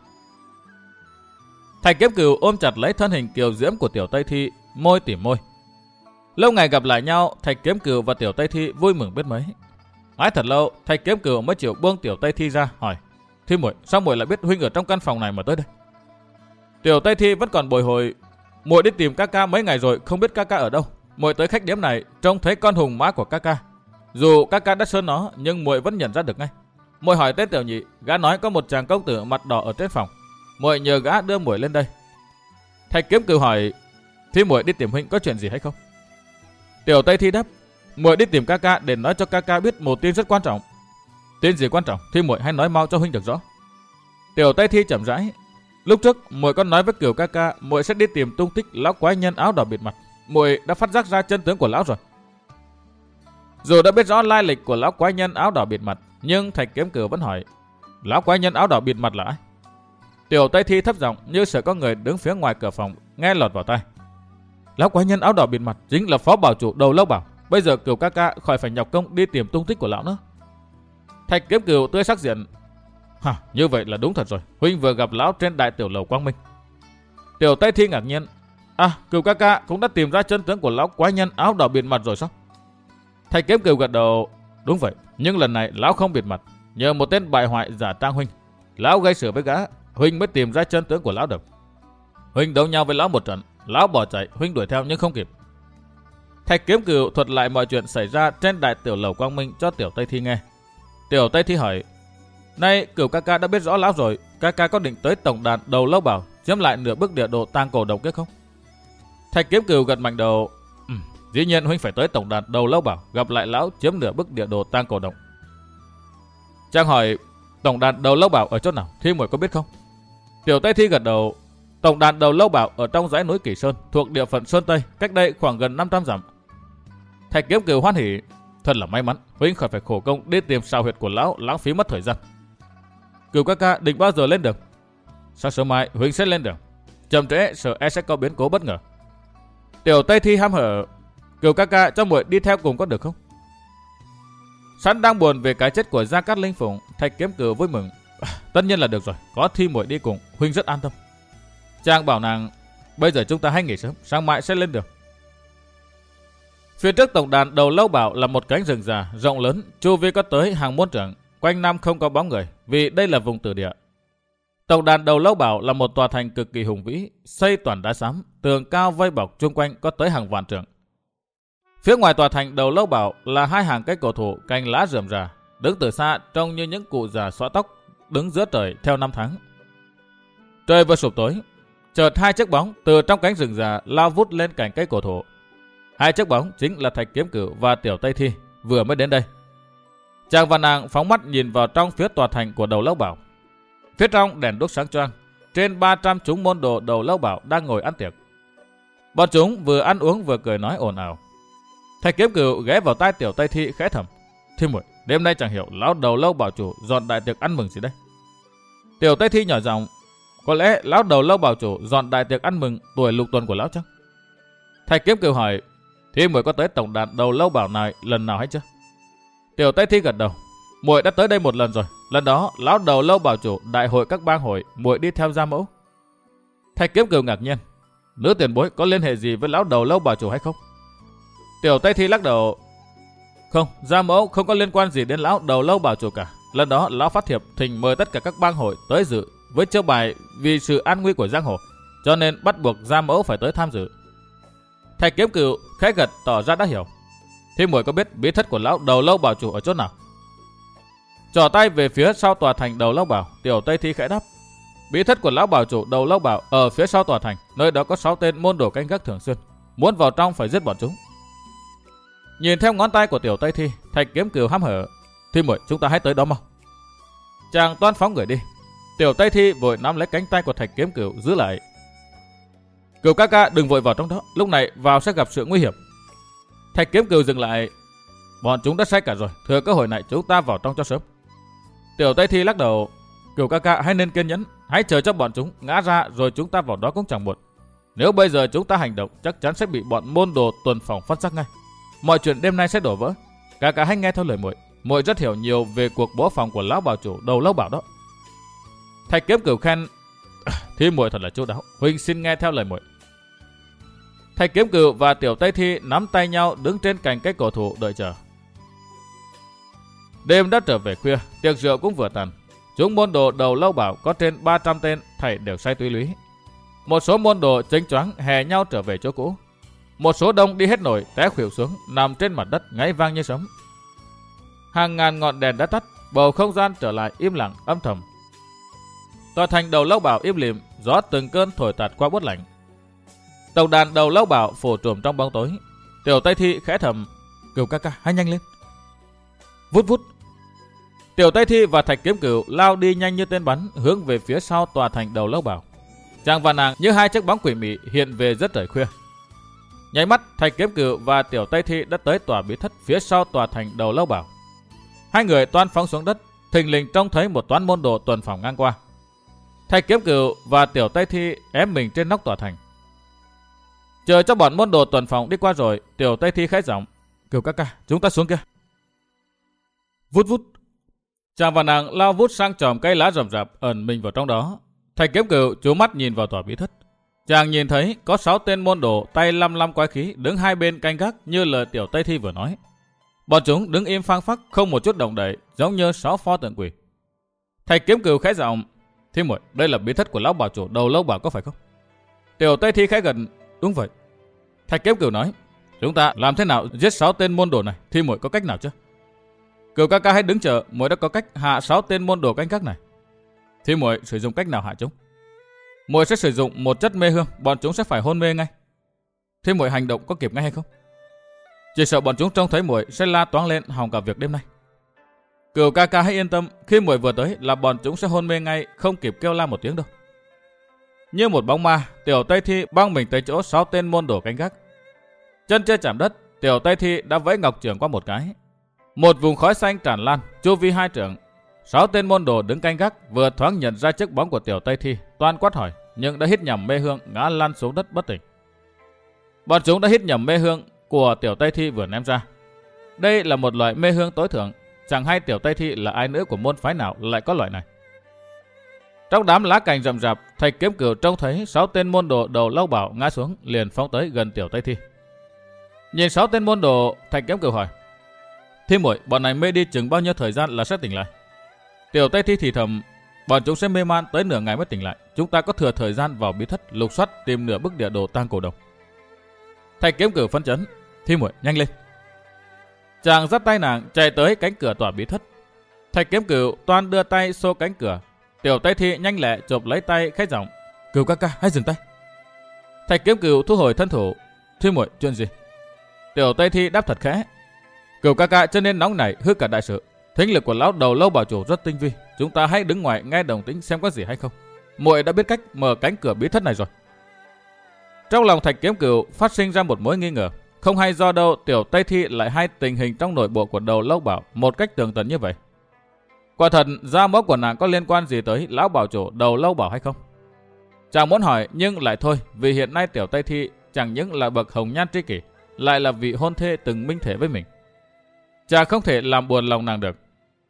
Thạch Kiếm Cừu ôm chặt lấy thân hình kiều diễm của Tiểu Tây Thi, môi tỉ môi. Lâu ngày gặp lại nhau, Thạch Kiếm Cừu và Tiểu Tây Thi vui mừng biết mấy. Mãi thật lâu, Thạch Kiếm Cừu mới chịu buông Tiểu Tây Thi ra, hỏi, Thi muội, sao muội lại biết huynh ở trong căn phòng này mà tới đây? Tiểu Tây Thi vẫn còn bồi hồi, muội đi tìm ca ca mấy ngày rồi, không biết ca ca ở đâu. Muội tới khách điếm này, trông thấy con hùng mã của ca ca. Dù ca ca đã sơn nó, nhưng muội vẫn nhận ra được ngay. Muội hỏi tên Tiểu Nhị, gã nói có một chàng công tử mặt đỏ ở trên phòng. Muội nhờ gã đưa muội lên đây. Thạch Kiếm Cừu hỏi, Thi muội đi tìm huynh có chuyện gì hay không? Tiểu Tây Thi đáp, muội đi tìm ca ca để nói cho ca ca biết một tin rất quan trọng. Tin gì quan trọng? Thi muội hãy nói mau cho huynh được rõ. Tiểu Tây Thi chậm rãi, lúc trước muội có nói với Cừu ca ca muội sẽ đi tìm tung tích lão quái nhân áo đỏ bịt mặt. Muội đã phát giác ra chân tướng của lão rồi. Dù đã biết rõ lai lịch của lão quái nhân áo đỏ bịt mặt, nhưng Thạch Kiếm Cừu vẫn hỏi, lão quái nhân áo đỏ bịt mặt là ai? Tiểu Tây Thi thấp giọng như sợ có người đứng phía ngoài cửa phòng nghe lọt vào tai. Lão quái nhân áo đỏ bịt mặt chính là phó bảo chủ đầu lâu bảo. Bây giờ Cừu ca ca khỏi phải nhọc công đi tìm tung tích của lão nữa. Thạch Kiếm Cừu tươi sắc diện, hả, như vậy là đúng thật rồi. Huynh vừa gặp lão trên đại tiểu lầu Quang Minh. Tiểu Tây Thi ngạc nhiên, à, Cừu ca ca cũng đã tìm ra chân tướng của lão quái nhân áo đỏ bịt mặt rồi sao? Thạch Kiếm Cừu gật đầu, đúng vậy, nhưng lần này lão không bịt mặt, nhờ một tên bại hoại giả trang huynh. Lão gây sự với gã, huynh mới tìm ra chân tướng của lão được. Huynh đấu nhau với lão một trận, lão bỏ chạy, huynh đuổi theo nhưng không kịp. Thạch Kiếm Cừu thuật lại mọi chuyện xảy ra trên đại tiểu lầu Quang Minh cho Tiểu Tây Thi nghe. Tiểu Tây Thi hỏi, nay Cừu ca ca đã biết rõ lão rồi, ca ca có định tới tổng đàn đầu lâu bảo chiếm lại nửa bức địa đồ tang cổ động kia không? Thạch Kiếm Cừu gật mạnh đầu, ừ, dĩ nhiên huynh phải tới tổng đàn đầu lâu bảo gặp lại lão chiếm nửa bức địa đồ tang cổ động. Chàng hỏi, tổng đàn đầu lâu bảo ở chỗ nào, Thi muội có biết không? Tiểu Tây Thi gật đầu, tổng đàn đầu lâu bảo ở trong dãy núi Kỳ Sơn, thuộc địa phận Sơn Tây, cách đây khoảng gần năm trăm dặm. Thạch Kiếm Cừu hoan hỉ, thật là may mắn, huynh khỏi phải khổ công đi tìm sào huyệt của lão, lãng phí mất thời gian. Cừu ca ca định bao giờ lên đường? Sáng sớm mai huynh sẽ lên đường, chậm trễ sợ e sẽ có biến cố bất ngờ. Tiểu Tây Thi hăm hở, Cừu ca ca cho muội đi theo cùng có được không? Sẵn đang buồn về cái chết của Gia Cát Linh Phụng, Thạch Kiếm Cừu vui mừng, à, tất nhiên là được rồi, có Thi muội đi cùng, huynh rất an tâm. Chàng bảo nàng, bây giờ chúng ta hãy nghỉ sớm, sáng mai sẽ lên đường. Phía trước tổng đàn đầu lâu bảo là một cánh rừng già rộng lớn, chu vi có tới hàng muôn trượng, quanh năm không có bóng người, vì đây là vùng tử địa. Tổng đàn đầu lâu bảo là một tòa thành cực kỳ hùng vĩ, xây toàn đá xám, tường cao vây bọc chung quanh có tới hàng vạn trượng. Phía ngoài tòa thành đầu lâu bảo là hai hàng cây cổ thụ cành lá rườm rà, đứng từ xa trông như những cụ già xõa tóc đứng giữa trời theo năm tháng. Trời vừa sụp tối, chợt hai chiếc bóng từ trong cánh rừng già lao vút lên cành cây cổ thụ. Hai chiếc bóng chính là Thạch Kiếm Cửu và Tiểu Tây Thi vừa mới đến đây. Chàng và nàng phóng mắt nhìn vào trong phía tòa thành của Đầu Lâu Bảo. Phía trong đèn đuốc sáng choang, trên ba trăm chúng môn đồ Đầu Lâu Bảo đang ngồi ăn tiệc. Bọn chúng vừa ăn uống vừa cười nói ồn ào. Thạch Kiếm Cửu ghé vào tai Tiểu Tây Thi khẽ thầm: "Thi muội, đêm nay chẳng hiểu lão Đầu Lâu Bảo chủ dọn đại tiệc ăn mừng gì đây?" Tiểu Tây Thi nhỏ giọng: "Có lẽ lão Đầu Lâu Bảo chủ dọn đại tiệc ăn mừng tuổi lục tuần của lão chăng?" Thạch Kiếm Cửu hỏi: "Thi muội có tới tổng đàn Đầu Lâu Bảo này lần nào hay chưa?" Tiểu Tây Thi gật đầu: "Muội đã tới đây một lần rồi. Lần đó lão Đầu Lâu Bảo chủ đại hội các bang hội, muội đi theo gia mẫu." Thạch Kiếm Cửu ngạc nhiên: "Nữ tiền bối có liên hệ gì với lão Đầu Lâu Bảo chủ hay không?" Tiểu Tây Thi lắc đầu: "Không, gia mẫu không có liên quan gì đến lão Đầu Lâu Bảo chủ cả. Lần đó lão phát thiệp thỉnh mời tất cả các bang hội tới dự với chiêu bài vì sự an nguy của giang hồ, cho nên bắt buộc gia mẫu phải tới tham dự." Thạch Kiếm Cửu khẽ gật tỏ ra đã hiểu: "Thế muội có biết bí thất của lão Đầu Lâu Bảo chủ ở chỗ nào?" Trỏ tay về phía sau tòa thành Đầu Lâu Bảo, Tiểu Tây Thi khẽ đáp: "Bí thất của lão bảo chủ Đầu Lâu Bảo ở phía sau tòa thành, nơi đó có sáu tên môn đồ canh gác thường xuyên, muốn vào trong phải giết bọn chúng." Nhìn theo ngón tay của Tiểu Tây Thi, Thạch Kiếm Cửu hăm hở: "Thi muội, chúng ta hãy tới đó mau." Chàng toan phóng người đi. Tiểu Tây Thi vội nắm lấy cánh tay của Thạch Kiếm Cửu giữ lại: "Cửu ca ca đừng vội vào trong đó, lúc này vào sẽ gặp sự nguy hiểm." Thạch Kiếm Cửu dừng lại: "Bọn chúng đã say cả rồi, thừa cơ hội này chúng ta vào trong cho sớm." Tiểu Tây Thi lắc đầu: "Cửu ca ca hãy nên kiên nhẫn, hãy chờ cho bọn chúng ngã ra rồi chúng ta vào đó cũng chẳng muộn. Nếu bây giờ chúng ta hành động chắc chắn sẽ bị bọn môn đồ tuần phòng phát giác ngay. Mọi chuyện đêm nay sẽ đổ vỡ. Ca ca hãy nghe theo lời muội, muội rất hiểu nhiều về cuộc bố phòng của lão bảo chủ Đầu Lâu Bảo đó." Thạch Kiếm Cửu khen: "Thi muội thật là chu đáo, huynh xin nghe theo lời muội." Thạch Kiếm Cửu và Tiểu Tây Thi nắm tay nhau đứng trên cành cây cổ thụ đợi chờ. Đêm đã trở về khuya, tiệc rượu cũng vừa tàn. Chúng môn đồ Đầu Lâu Bảo có trên ba trăm tên, thảy đều say túy lúy. Một số môn đồ chênh choáng hè nhau trở về chỗ cũ. Một số đông đi hết nổi té khuỵu xuống, nằm trên mặt đất ngáy vang như sấm. Hàng ngàn ngọn đèn đã tắt, bầu không gian trở lại im lặng âm thầm. Tòa thành Đầu Lâu Bảo im lìm, gió từng cơn thổi tạt qua buốt lạnh. Tổng đàn Đầu Lâu Bảo phủ trùm trong bóng tối. Tiểu Tây Thi khẽ thầm: "Cửu ca ca, hãy nhanh lên." Vút vút, Tiểu Tây Thi và Thạch Kiếm Cửu lao đi nhanh như tên bắn hướng về phía sau tòa thành Đầu Lâu Bảo. Chàng và nàng như hai chiếc bóng quỷ mị hiện về rất trời khuya. Nháy mắt, Thạch Kiếm Cửu và Tiểu Tây Thi đã tới tòa bí thất phía sau tòa thành Đầu Lâu Bảo. Hai người toan phóng xuống đất, thình lình trông thấy một toán môn đồ tuần phòng ngang qua. Thạch Kiếm Cửu và Tiểu Tây Thi ém mình trên nóc tòa thành. Chờ cho bọn môn đồ tuần phòng đi qua rồi, Tiểu Tây Thi khẽ giọng: "Cửu ca ca, chúng ta xuống kia." Vút vút, chàng và nàng lao vút sang chòm cây lá rậm rạp ẩn mình vào trong đó. Thạch Kiếm Cửu chú mắt nhìn vào tòa bí thất. Chàng nhìn thấy có sáu tên môn đồ tay lăm lăm quái khí đứng hai bên canh gác như lời Tiểu Tây Thi vừa nói. Bọn chúng đứng im phăng phắc, không một chút động đậy, giống như sáu pho tượng quỷ. Thạch Kiếm Cửu khẽ giọng: "Thi muội, đây là bí thất của lão bảo chủ Đầu Lâu Bảo có phải không?" Tiểu Tây Thi khẽ gật: "Đúng vậy." Thạch Kiếm Cửu nói: "Chúng ta làm thế nào giết sáu tên môn đồ này? Thi muội có cách nào chưa?" "Cửu ca ca hãy đứng chờ, muội đã có cách hạ sáu tên môn đồ canh gác này." "Thi muội sử dụng cách nào hạ chúng?" "Muội sẽ sử dụng một chất mê hương, bọn chúng sẽ phải hôn mê ngay." "Thi muội hành động có kịp ngay hay không?" "Chỉ sợ bọn chúng trông thấy muội sẽ la toáng lên hỏng cả việc đêm nay." "Cửu ca ca hãy yên tâm, khi muội vừa tới là bọn chúng sẽ hôn mê ngay, không kịp kêu la một tiếng đâu." Như một bóng ma, Tiểu Tây Thi băng mình tới chỗ sáu tên môn đồ canh gác. Chân chưa chạm đất, Tiểu Tây Thi đã vẫy ngọc chưởng qua một cái. Một vùng khói xanh tràn lan, chu vi hai trượng. Sáu tên môn đồ đứng canh gác vừa thoáng nhận ra chiếc bóng của Tiểu Tây Thi, toan quát hỏi, nhưng đã hít nhầm mê hương ngã lăn xuống đất bất tỉnh. Bọn chúng đã hít nhầm mê hương của Tiểu Tây Thi vừa ném ra. Đây là một loại mê hương tối thượng, chẳng hay Tiểu Tây Thi là ai nữa của môn phái nào lại có loại này. Trong đám lá cành rậm rạp, Thạch Kiếm Cửu trông thấy sáu tên môn đồ Đầu Lâu Bảo ngã xuống, liền phóng tới gần Tiểu Tây Thi. Nhìn sáu tên môn đồ, Thạch Kiếm Cửu hỏi: "Thi muội, bọn này mê đi chừng bao nhiêu thời gian là sẽ tỉnh lại?" Tiểu Tây Thi thì thầm: "Bọn chúng sẽ mê man tới nửa ngày mới tỉnh lại. Chúng ta có thừa thời gian vào bí thất lục soát tìm nửa bức địa đồ tang cổ đồng." Thạch Kiếm Cửu phấn chấn: "Thi muội, nhanh lên." Chàng dắt tay nàng chạy tới cánh cửa tòa bí thất. Thạch Kiếm Cửu toan đưa tay xô cánh cửa. Tiểu Tây Thi nhanh lẹ chộp lấy tay khách giọng: Cửu ca ca, hãy dừng tay. Thạch Kiếm Cửu thu hồi thân thủ: Thi muội, chuyện gì? Tiểu Tây Thi đáp thật khẽ: Cửu ca ca cho nên nóng nảy hư cả đại sự. Thính lực của lão đầu lâu bảo chủ rất tinh vi, chúng ta hãy đứng ngoài nghe đồng tính xem có gì hay không. Muội đã biết cách mở cánh cửa bí thất này rồi. Trong lòng Thạch Kiếm Cửu phát sinh ra một mối nghi ngờ, không hay do đâu Tiểu Tây Thi lại hay tình hình trong nội bộ của đầu lâu bảo một cách tường tận như vậy. Quả thật gia mẫu của nàng có liên quan gì tới lão bảo chủ đầu lâu bảo hay không? Chàng muốn hỏi nhưng lại thôi, vì hiện nay Tiểu Tây Thi chẳng những là bậc hồng nhan tri kỷ, lại là vị hôn thê từng minh thể với mình. Chàng không thể làm buồn lòng nàng được.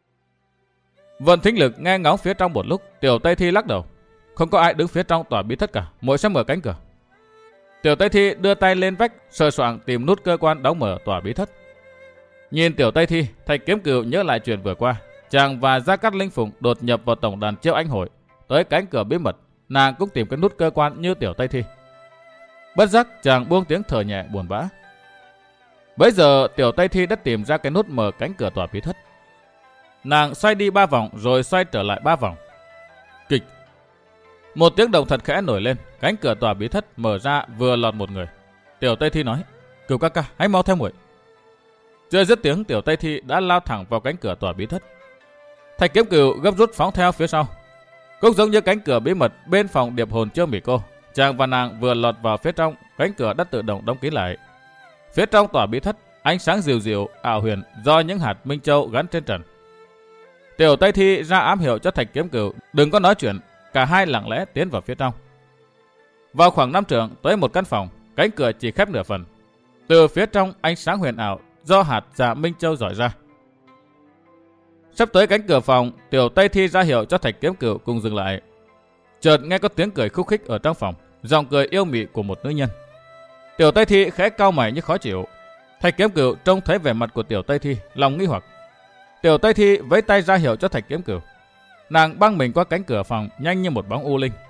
Vận thính lực nghe ngóng phía trong một lúc, Tiểu Tây Thi lắc đầu: Không có ai đứng phía trong tòa bí thất cả, muội sẽ mở cánh cửa. Tiểu Tây Thi đưa tay lên vách, sờ soạng tìm nút cơ quan đóng mở tòa bí thất. Nhìn Tiểu Tây Thi, Thạch Kiếm Cửu nhớ lại chuyện vừa qua, chàng và Gia Cát Linh Phụng đột nhập vào tổng đàn Chiêu Anh hội, tới cánh cửa bí mật, nàng cũng tìm cái nút cơ quan như Tiểu Tây Thi. Bất giác chàng buông tiếng thở nhẹ buồn bã. Bấy giờ Tiểu Tây Thi đã tìm ra cái nút mở cánh cửa tòa bí thất. Nàng xoay đi ba vòng rồi xoay trở lại ba vòng. Kịch! Một tiếng động thật khẽ nổi lên, cánh cửa tòa bí thất mở ra, vừa lọt một người. Tiểu Tây Thi nói: Cửu ca ca, hãy mau theo muội. Chưa dứt tiếng, Tiểu Tây Thi đã lao thẳng vào cánh cửa tòa bí thất. Thạch Kiếm Cửu gấp rút phóng theo phía sau. Cũng giống như cánh cửa bí mật bên phòng điệp hồn Trương Mỹ Cô, chàng và nàng vừa lọt vào phía trong, cánh cửa đã tự động đóng kín lại. Phía trong tòa bí thất, ánh sáng dịu dịu ảo huyền do những hạt minh châu gắn trên trần. Tiểu Tây Thi ra ám hiệu cho Thạch Kiếm Cửu đừng có nói chuyện, cả hai lặng lẽ tiến vào phía trong. Vào khoảng năm trượng tới một căn phòng, cánh cửa chỉ khép nửa phần. Từ phía trong ánh sáng huyền ảo do hạt dạ minh châu rọi ra. Sắp tới cánh cửa phòng, Tiểu Tây Thi ra hiệu cho Thạch Kiếm Cửu cùng dừng lại. Chợt nghe có tiếng cười khúc khích ở trong phòng, giọng cười yêu mị của một nữ nhân. Tiểu Tây Thi khẽ cau mày như khó chịu. Thạch Kiếm Cửu trông thấy vẻ mặt của Tiểu Tây Thi, lòng nghi hoặc. Tiểu Tây Thi vẫy tay ra hiệu cho Thạch Kiếm Cửu. Nàng băng mình qua cánh cửa phòng nhanh như một bóng u linh.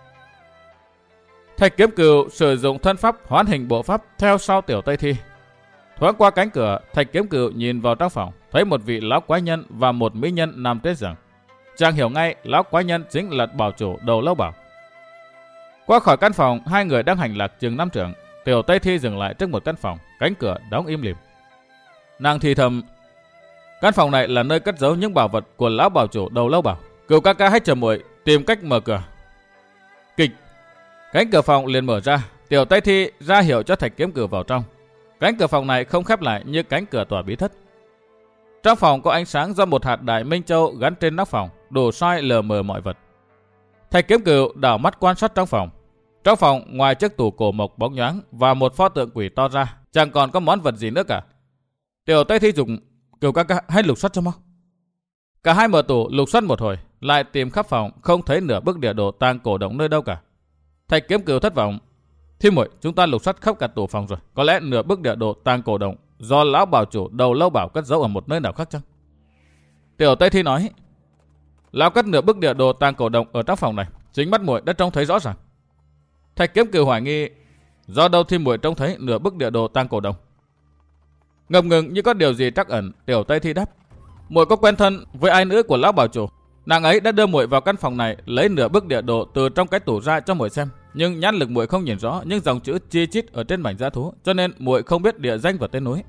Thạch Kiếm Cửu sử dụng thân pháp hoán hình bộ pháp theo sau Tiểu Tây Thi. Thoáng qua cánh cửa, Thạch Kiếm Cửu nhìn vào trong phòng, thấy một vị lão quái nhân và một mỹ nhân nằm trên giường. Chàng hiểu ngay lão quái nhân chính là bảo chủ đầu lâu bảo. Qua khỏi căn phòng, hai người đang hành lạc chừng năm trượng. Tiểu Tây Thi dừng lại trước một căn phòng, cánh cửa đóng im lìm. Nàng thì thầm: Căn phòng này là nơi cất giấu những bảo vật của lão bảo chủ đầu lâu bảo. Cửu ca ca hãy chờ muội tìm cách mở cửa. Kịch! Cánh cửa phòng liền mở ra. Tiểu Tây Thi ra hiệu cho Thạch Kiếm Cửu vào trong. Cánh cửa phòng này không khép lại như cánh cửa tòa bí thất. Trong phòng có ánh sáng do một hạt đại minh châu gắn trên nóc phòng, đủ soi lờ mờ mọi vật. Thạch Kiếm Cửu đảo mắt quan sát trong phòng. Trong phòng, ngoài chiếc tủ cổ mộc bóng nhoáng và một pho tượng quỷ to ra, chẳng còn có món vật gì nữa cả. Tiểu Tây Thi dùng: Cửu ca ca hãy lục soát cho mau. Cả hai mở tủ lục soát một hồi, lại tìm khắp phòng, không thấy nửa bức địa đồ tàng cổ động nơi đâu cả. Thạch Kiếm Cửu thất vọng: Thi muội, chúng ta lục soát khắp cả tủ phòng rồi, có lẽ nửa bức địa đồ tàng cổ động do lão bảo chủ đầu lâu bảo cất giấu ở một nơi nào khác chăng? Tiểu Tây Thi nói: Lão cất nửa bức địa đồ tàng cổ động ở trong phòng này, chính mắt muội đã trông thấy rõ ràng. Thạch Kiếm Cửu hoài nghi: Do đâu Thi muội trông thấy nửa bức địa đồ tàng cổ động? Ngập ngừng như có điều gì trắc ẩn, Tiểu Tây Thi đáp: Muội có quen thân với ai nữ của lão bảo chủ, nàng ấy đã đưa muội vào căn phòng này, lấy nửa bức địa đồ từ trong cái tủ ra cho muội xem, nhưng nhãn lực muội không nhìn rõ những dòng chữ chi chít ở trên mảnh da thú, cho nên muội không biết địa danh và tên núi.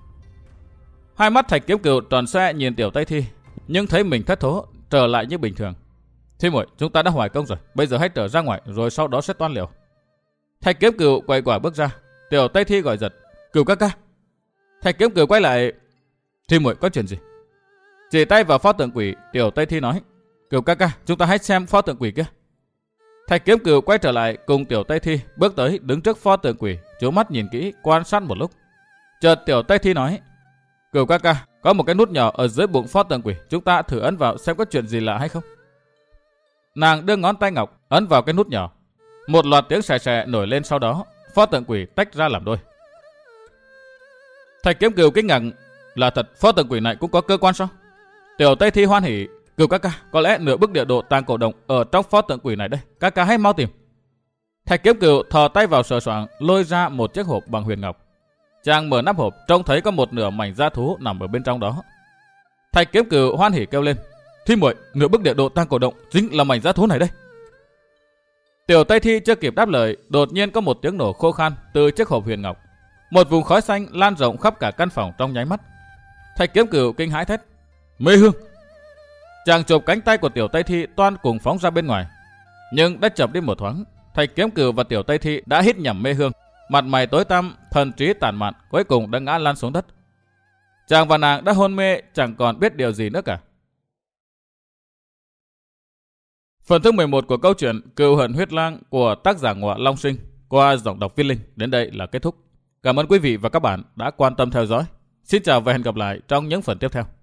Hai mắt Thạch Kiếm Cửu tròn xoe nhìn Tiểu Tây Thi, nhưng thấy mình thất thố, trở lại như bình thường. Thi muội, chúng ta đã hoài công rồi, bây giờ hãy trở ra ngoài, rồi sau đó sẽ toan liệu. Thạch Kiếm Cửu quay quả bước ra. Tiểu Tây Thi gọi giật: Cửu ca ca. Thạch Kiếm Cửu quay lại: Thi muội có chuyện gì? Chỉ tay vào pho tượng quỷ, Tiểu Tây Thi nói: Cửu ca ca, chúng ta hãy xem pho tượng quỷ kia. Thạch Kiếm Cửu quay trở lại cùng Tiểu Tây Thi, bước tới đứng trước pho tượng quỷ, chú mắt nhìn kỹ quan sát một lúc. Chợt Tiểu Tây Thi nói: Cửu ca ca, có một cái nút nhỏ ở dưới bụng pho tượng quỷ, chúng ta thử ấn vào xem có chuyện gì lạ hay không. Nàng đưa ngón tay ngọc ấn vào cái nút nhỏ. Một loạt tiếng xè xè nổi lên, sau đó pho tượng quỷ tách ra làm đôi. Thạch Kiếm Cửu kinh ngạc: Là thật, pho tượng quỷ này cũng có cơ quan sao? Tiểu Tây Thi hoan hỉ: Cửu ca ca, có lẽ nửa bức địa đồ tàng cổ động ở trong pho tượng quỷ này đây, ca ca hãy mau tìm. Thạch Kiếm Cửu thò tay vào sờ soạng, lôi ra một chiếc hộp bằng huyền ngọc. Chàng mở nắp hộp, trông thấy có một nửa mảnh da thú nằm ở bên trong đó. Thạch Kiếm Cửu hoan hỉ kêu lên: Thi muội, nửa bức địa đồ tang cổ động chính là mảnh giá thú này đây. Tiểu Tây Thi chưa kịp đáp lời, đột nhiên có một tiếng nổ khô khan từ chiếc hộp huyền ngọc. Một vùng khói xanh lan rộng khắp cả căn phòng trong nháy mắt. Thạch Kiếm Cửu kinh hãi thét: Mê hương! Chàng chụp cánh tay của Tiểu Tây Thi toan cùng phóng ra bên ngoài, nhưng đã chậm đi một thoáng. Thạch Kiếm Cửu và Tiểu Tây Thi đã hít nhẩm mê hương, mặt mày tối tăm, thần trí tàn mạn, cuối cùng đã ngã lăn xuống đất. Chàng và nàng đã hôn mê, chẳng còn biết điều gì nữa cả. Phần thứ mười một của câu chuyện Cừu Hận Huyết Lang của tác giả Ngọa Long Sinh qua giọng đọc Viết Linh đến đây là kết thúc. Cảm ơn quý vị và các bạn đã quan tâm theo dõi. Xin chào và hẹn gặp lại trong những phần tiếp theo.